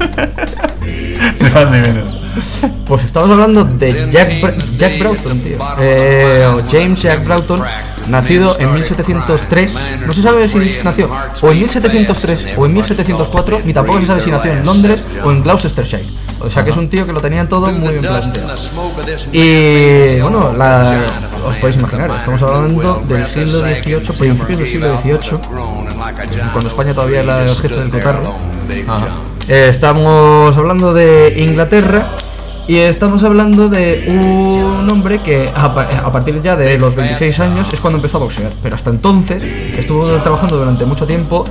Pues estamos hablando de Jack Broughton, tío. James Jack Broughton, nacido en 1703. No se sabe si nació o en 1703 o en 1704, ni tampoco se sabe si nació en Londres o en Gloucestershire. O sea que es un tío que lo tenía todo muy bien planteado. Y bueno, os podéis imaginar, estamos hablando del siglo XVIII, principios del siglo XVIII, cuando España todavía era el jefe del cotarro. Estamos hablando de Inglaterra. Y estamos hablando de un hombre que a partir ya de los 26 años es cuando empezó a boxear. Pero hasta entonces estuvo trabajando durante mucho tiempo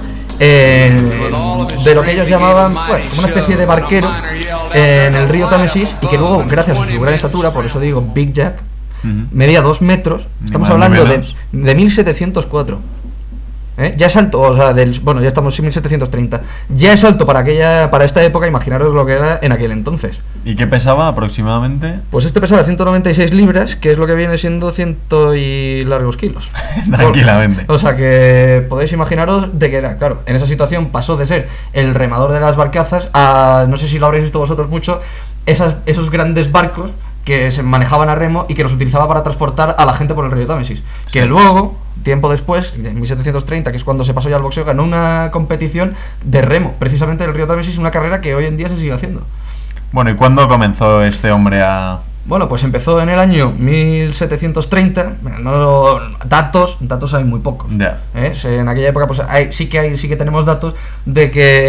de lo que ellos llamaban, bueno, como una especie de barquero en el río Támesis, y que luego, gracias a su gran estatura, por eso digo Big Jack, medía 2 metros. Estamos hablando de 1704. Ya es alto, o sea, bueno, ya estamos en 1730. Ya es alto para esta época. Imaginaros lo que era en aquel entonces. ¿Y qué pesaba aproximadamente? Pues pesaba 196 libras, que es lo que viene siendo 100 y largos kilos. Tranquilamente. O sea que podéis imaginaros de que era, claro, en esa situación pasó de ser el remador de las barcazas a, no sé si lo habréis visto vosotros mucho, esos grandes barcos que se manejaban a remo y que los utilizaba para transportar a la gente por el río Támesis. Sí. Que luego, tiempo después, en 1730, que es cuando se pasó ya al boxeo, ganó una competición de remo, precisamente del río Támesis, una carrera que hoy en día se sigue haciendo. Bueno, ¿y cuándo comenzó este hombre a...? Bueno, pues empezó en el año 1730. No, datos hay muy pocos. Yeah. En aquella época pues sí que tenemos datos de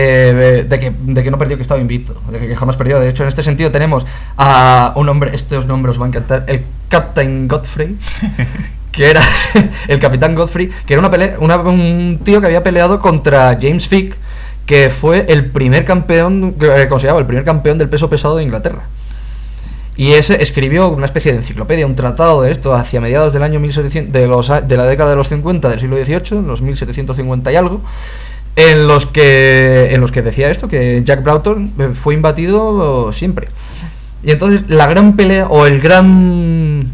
que no perdió, que estaba invicto, de que jamás perdió. De hecho, en este sentido tenemos a un hombre, estos nombres os van a encantar, el Captain Godfrey, que era el Capitán Godfrey, que era un tío que había peleado contra James Vick, que fue el primer campeón, considerado el primer campeón del peso pesado de Inglaterra. Y ese escribió una especie de enciclopedia, un tratado de esto hacia mediados del año 1700, de la década de los 50 del siglo XVIII, los 1750 y algo, en los que decía esto, que Jack Broughton fue imbatido siempre. Y entonces la gran pelea, o el gran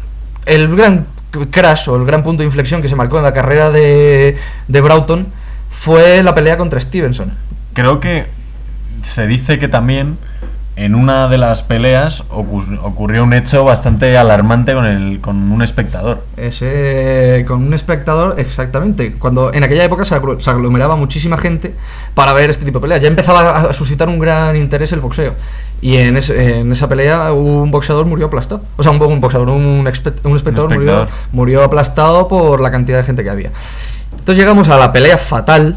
crash, o el gran punto de inflexión que se marcó en la carrera de Broughton, fue la pelea contra Stevenson. Creo que se dice que también en una de las peleas ocurrió un hecho bastante alarmante con un espectador. Con un espectador, exactamente. Cuando en aquella época se aglomeraba muchísima gente para ver este tipo de peleas. Ya empezaba a suscitar un gran interés el boxeo. Y en esa pelea un boxeador murió aplastado. O sea, un espectador murió aplastado por la cantidad de gente que había. Entonces llegamos a la pelea fatal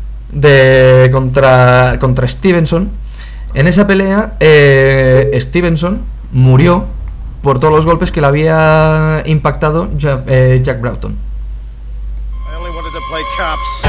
contra Stevenson. En esa pelea, Stevenson murió por todos los golpes que le había impactado Jack Broughton. I only wanted to play cops.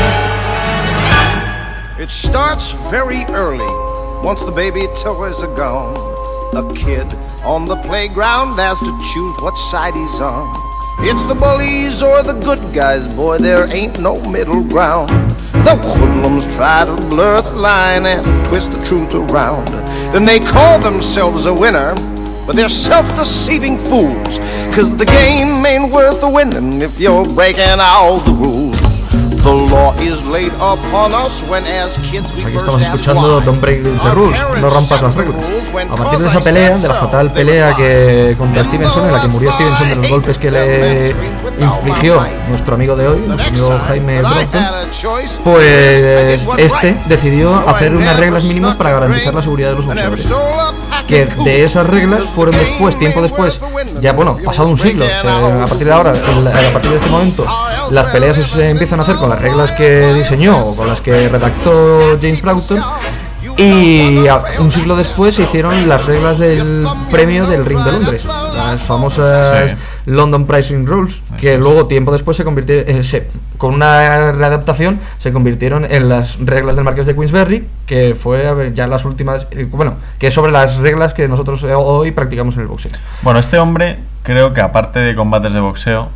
It starts very early, once the baby toys are gone. A kid on the playground has to choose what side he's on. It's the bullies or the good guys, boy, there ain't no middle ground. The hoodlums try to blur the line and twist the truth around. Then they call themselves a winner, but they're self-deceiving fools. 'Cause the game ain't worth winning if you're breaking all the rules. The law is laid upon us when as kids we Aquí first estamos ask escuchando why. Don't Break the Rules, no rompas las reglas. A partir de esa pelea, de la fatal pelea contra Stevenson, en la que murió Stevenson de los golpes que le infligió nuestro amigo de hoy, nuestro amigo Jaime Broughton, pues decidió hacer unas reglas mínimas para garantizar la seguridad de los boxeadores. Que de esas reglas fueron tiempo después, ya pasado un siglo, a partir de ahora, a partir de este momento, las peleas se empiezan a hacer con las reglas que diseñó o con las que redactó James Broughton, y un siglo después se hicieron las reglas del premio del Ring de Londres, las famosas London Pricing Rules, que luego tiempo después se convirtieron, con una readaptación, se convirtieron en las reglas del Marqués de Queensberry, que fue ya las últimas, que es sobre las reglas que nosotros hoy practicamos en el boxeo. Bueno, este hombre creo que aparte de combates de boxeo,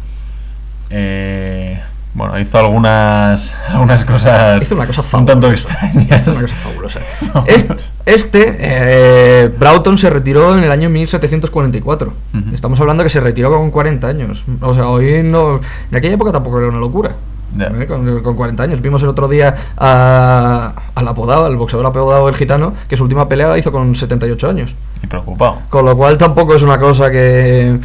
hizo algunas cosas. Hizo una cosa un tanto extrañas. Hizo una cosa fabulosa. Broughton se retiró en el año 1744. Estamos hablando que se retiró con 40 años. O sea, hoy no. En aquella época tampoco era una locura. Con 40 años. Vimos el otro día al apodado, al boxeador apodado El Gitano, que su última pelea la hizo con 78 años. Y preocupado. Con lo cual tampoco es una cosa que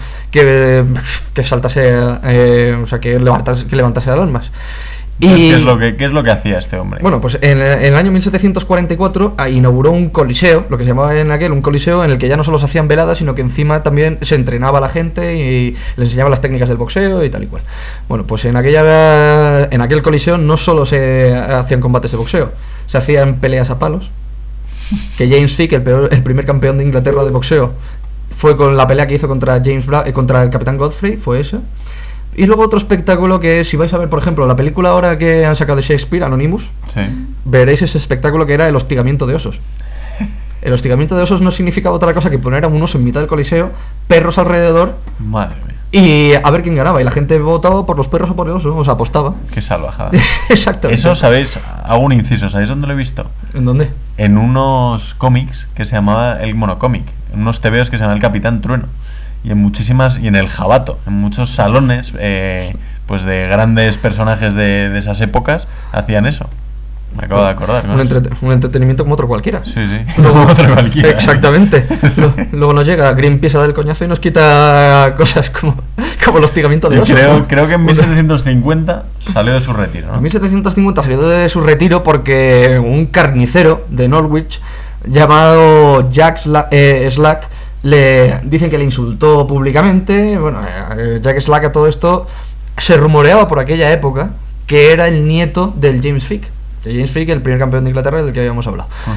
saltase, que levantase alarmas. ¿Qué es lo que hacía este hombre? Bueno, pues en el año 1744 inauguró un coliseo, lo que se llamaba en aquel un coliseo, en el que ya no solo se hacían veladas, sino que encima también se entrenaba a la gente y les enseñaba las técnicas del boxeo y tal y cual. Bueno, pues en aquel coliseo no solo se hacían combates de boxeo, se hacían peleas a palos. Que James Fick, el primer campeón de Inglaterra de boxeo, fue con la pelea que hizo contra el Capitán Godfrey, fue esa. Y luego otro espectáculo que, si vais a ver, por ejemplo, la película ahora que han sacado de Shakespeare, Anonymous, veréis ese espectáculo que era el hostigamiento de osos. El hostigamiento de osos no significaba otra cosa que poner a un oso en mitad del coliseo, perros alrededor. Madre mía. Y a ver quién ganaba. Y la gente votaba por los perros o por el oso, o sea, apostaba. Qué salvajada. Exactamente. Eso, ¿sabéis? Hago un inciso, ¿sabéis dónde lo he visto? ¿En dónde? En unos cómics que se llamaba el monocómic, en unos tebeos que se llama El Capitán Trueno. Y en el Jabato, en muchos salones pues de grandes personajes de esas épocas hacían eso. Me acabo de acordar. Un entretenimiento como otro cualquiera. Sí. Como otro cualquiera. Exactamente. Luego nos llega Greenpeace a dar el coñazo y nos quita cosas como el hostigamiento de osos. Creo que en 1750 salió de su retiro, ¿no? En 1750 salió de su retiro porque un carnicero de Norwich llamado Jack Slack le dicen que le insultó públicamente. Bueno, Jack Slack, a todo esto se rumoreaba por aquella época que era el nieto del James Fick. James Fick, el primer campeón de Inglaterra del que habíamos hablado.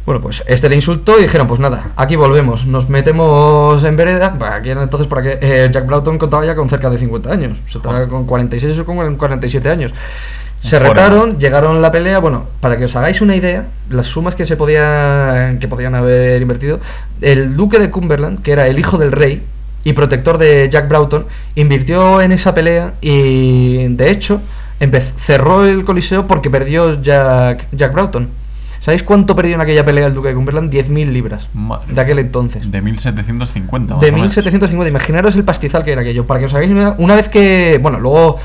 Bueno, pues este le insultó y dijeron, pues nada, aquí volvemos, nos metemos en vereda. Aquí entonces, por aquí, Jack Broughton contaba ya con cerca de 50 años, se estaba con 46 o con 47 años. Se retaron, llegaron a la pelea. Bueno, para que os hagáis una idea, las sumas que podían haber invertido, el duque de Cumberland, que era el hijo del rey y protector de Jack Broughton, invirtió en esa pelea y de hecho cerró el coliseo porque perdió Jack Broughton. ¿Sabéis cuánto perdió en aquella pelea el duque de Cumberland? 10.000 libras. Madre. De aquel entonces. De 1750. De 1750. Imaginaros el pastizal que era aquello. Para que os hagáis una vez que... Bueno, luego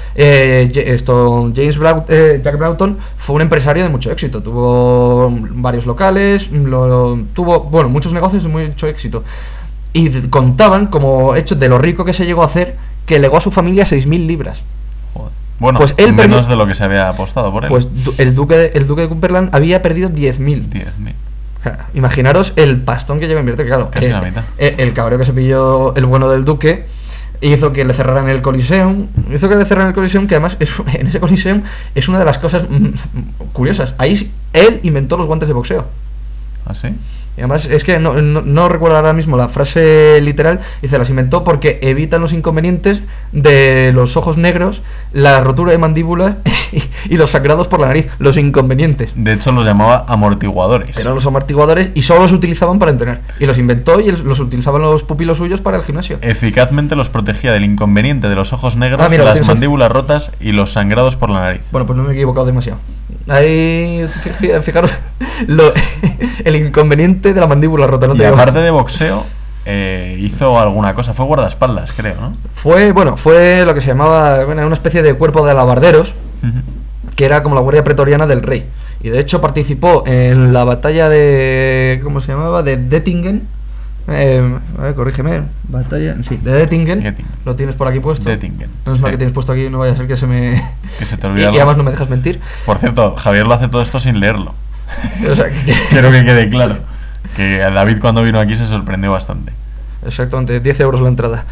Jack Broughton fue un empresario de mucho éxito. Tuvo varios locales, tuvo muchos negocios de mucho éxito. Y contaban como hecho de lo rico que se llegó a hacer, que legó a su familia 6.000 libras. Joder. Bueno, pues él menos de lo que se había apostado por él. Pues el duque de Cumberland había perdido 10.000. 10.000. O sea, imaginaros el pastón que lleva a invertir, claro. Casi la mitad. El cabreo que se pilló el bueno del duque hizo que le cerraran el Coliseum. Que además en ese Coliseum es una de las cosas curiosas. Ahí él inventó los guantes de boxeo. ¿Ah, sí? Y además es que no recuerdo ahora mismo la frase literal. Dice, las inventó porque evitan los inconvenientes de los ojos negros, la rotura de mandíbula y los sangrados por la nariz. Los inconvenientes. De hecho los llamaba amortiguadores. Eran los amortiguadores y solo los utilizaban para entrenar. Y los inventó y los utilizaban los pupilos suyos para el gimnasio. Eficazmente los protegía del inconveniente de los ojos negros, las mandíbulas rotas y los sangrados por la nariz. Bueno, pues no me he equivocado demasiado. Ahí, fijaros, el inconveniente de la mandíbula rota. Y aparte de boxeo, hizo alguna cosa, fue guardaespaldas, creo, ¿no? Fue lo que se llamaba una especie de cuerpo de alabarderos, que era como la guardia pretoriana del rey. Y de hecho participó en la batalla de... ¿cómo se llamaba? De Dettingen. Corrígeme, batalla... Sí, de Dettingen. Lo tienes por aquí puesto. Dettingen. No es lo que tienes puesto aquí, no vaya a ser que se me... Que se te olvide. Y además no me dejas mentir. Por cierto, Javier lo hace todo esto sin leerlo. O sea, quiero que quede claro que David cuando vino aquí se sorprendió bastante. Exactamente, 10 euros la entrada.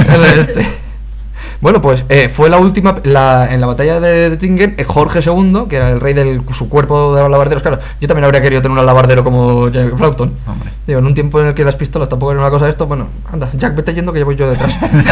Bueno, pues fue la última, en la batalla de Dettingen, Jorge II, que era el rey de su cuerpo de alabarderos. Claro, yo también habría querido tener un alabardero como Jack Broughton. Hombre. Digo, en un tiempo en el que las pistolas tampoco eran una cosa de esto, bueno, anda, Jack, vete yendo que ya voy yo detrás.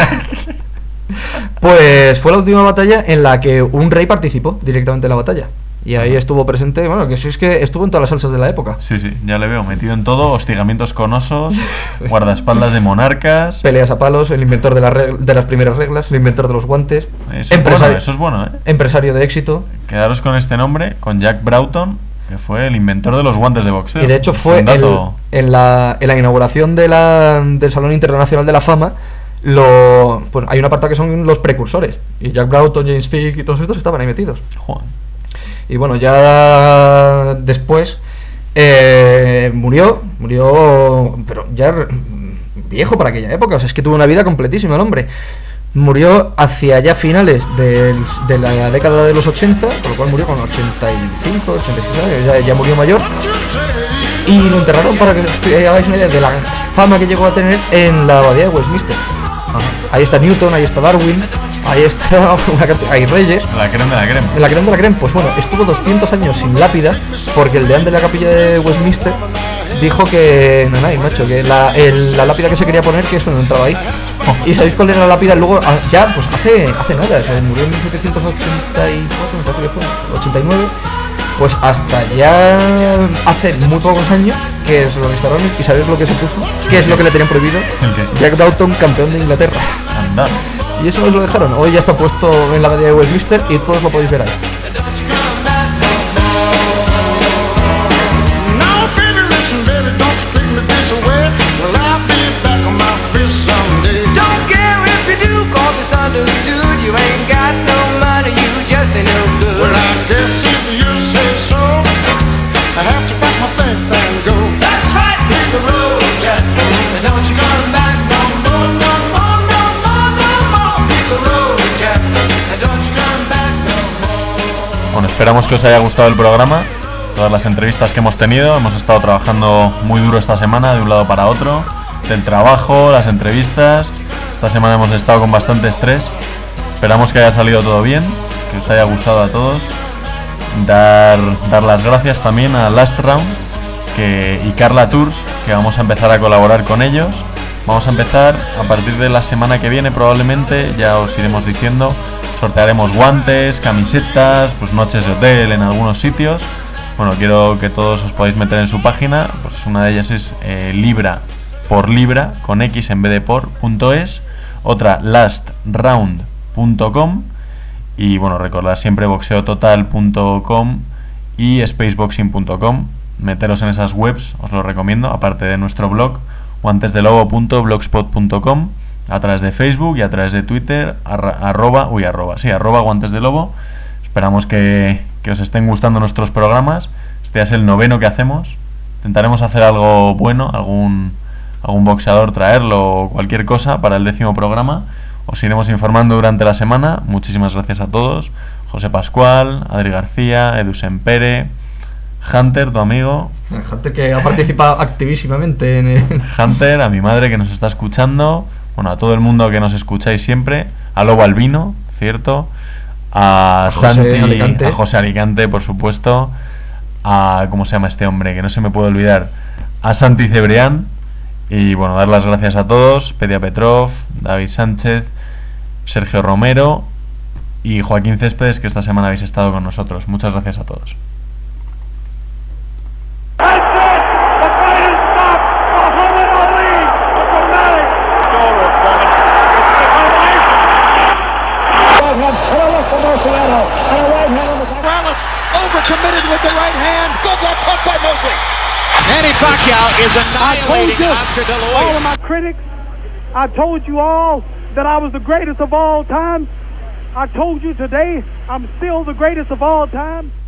Pues fue la última batalla en la que un rey participó directamente en la batalla. Y ahí estuvo presente, bueno, que sí, es que estuvo en todas las salsas de la época. Sí, ya le veo, metido en todo, hostigamientos con osos, guardaespaldas de monarcas... Peleas a palos, el inventor de las primeras reglas, el inventor de los guantes... Eso es bueno, ¿eh? Empresario de éxito. Quedaros con este nombre, con Jack Broughton, que fue el inventor de los guantes de boxeo. Y de hecho fue en la inauguración del Salón Internacional de la Fama... pues hay una parte que son los precursores. Y Jack Broughton, James Fick y todos estos estaban ahí metidos. Joder. Y bueno, ya después murió, pero ya viejo para aquella época. O sea, es que tuvo una vida completísima el hombre. Murió hacia ya finales de la década de los 80, por lo cual murió con 85, 86 años, ya murió mayor. Y lo enterraron, para que hagáis una idea de la fama que llegó a tener, en la abadía de Westminster. Ahí está Newton, ahí está Darwin, ahí está hay reyes. La creme de la creme. La creme de la creme. Pues bueno, estuvo 200 años sin lápida porque el deán de la capilla de Westminster dijo que no, macho, que la lápida que se quería poner, que eso no entraba ahí. ¿Y sabéis cuál era la lápida? Luego, ya, pues hace nada, se murió en 1784, me parece que fue, 89. Pues hasta ya hace muy pocos años que se lo restauraron. ¿Y sabéis lo que se puso? ¿Qué es lo que le tenían prohibido? Jack Broughton, campeón de Inglaterra. Anda. Y eso nos lo dejaron. Hoy ya está puesto en la abadía de Westminster y todos lo podéis ver ahí. Bueno, esperamos que os haya gustado el programa, todas las entrevistas que hemos tenido. Hemos estado trabajando muy duro esta semana, de un lado para otro, del trabajo, las entrevistas. Esta semana hemos estado con bastante estrés. Esperamos que haya salido todo bien, que os haya gustado a todos. Dar las gracias también a Last Round, y Carla Tours, que vamos a empezar a colaborar con ellos. Vamos a empezar a partir de la semana que viene, probablemente, ya os iremos diciendo. Sortearemos guantes, camisetas, pues noches de hotel en algunos sitios. Bueno, quiero que todos os podáis meter en su página. Pues una de ellas es Libra por Libra, con X en vez de por.es. Otra, lastround.com. Y bueno, recordad siempre boxeototal.com y spaceboxing.com. Meteros en esas webs, os lo recomiendo, aparte de nuestro blog, guantesdelobo.blogspot.com, a través de Facebook y a través de Twitter, arroba Guantes de Lobo. Esperamos que os estén gustando nuestros programas. Este ya es el 9º que hacemos. Intentaremos hacer algo bueno, algún boxeador traerlo o cualquier cosa para el 10º programa. Os iremos informando durante la semana. Muchísimas gracias a todos. José Pascual, Adri García, Edu Sempere, Hunter, tu amigo. Hunter, que ha participado activísimamente en Hunter, a mi madre que nos está escuchando, bueno, a todo el mundo que nos escucháis siempre, a Lobo Albino, ¿cierto? A Santi, Alicante. A José Alicante, por supuesto, a, ¿cómo se llama este hombre? Que no se me puede olvidar, a Santi Cebrián. Y bueno, dar las gracias a todos, Pedia Petrov, David Sánchez, Sergio Romero y Joaquín Céspedes, que esta semana habéis estado con nosotros. Muchas gracias a todos. Overcommitted with the right hand. Good left hook by Mosley. Manny Pacquiao is annihilating Oscar De La Hoya. All of my critics, I told you all that I was the greatest of all time. I told you today I'm still the greatest of all time.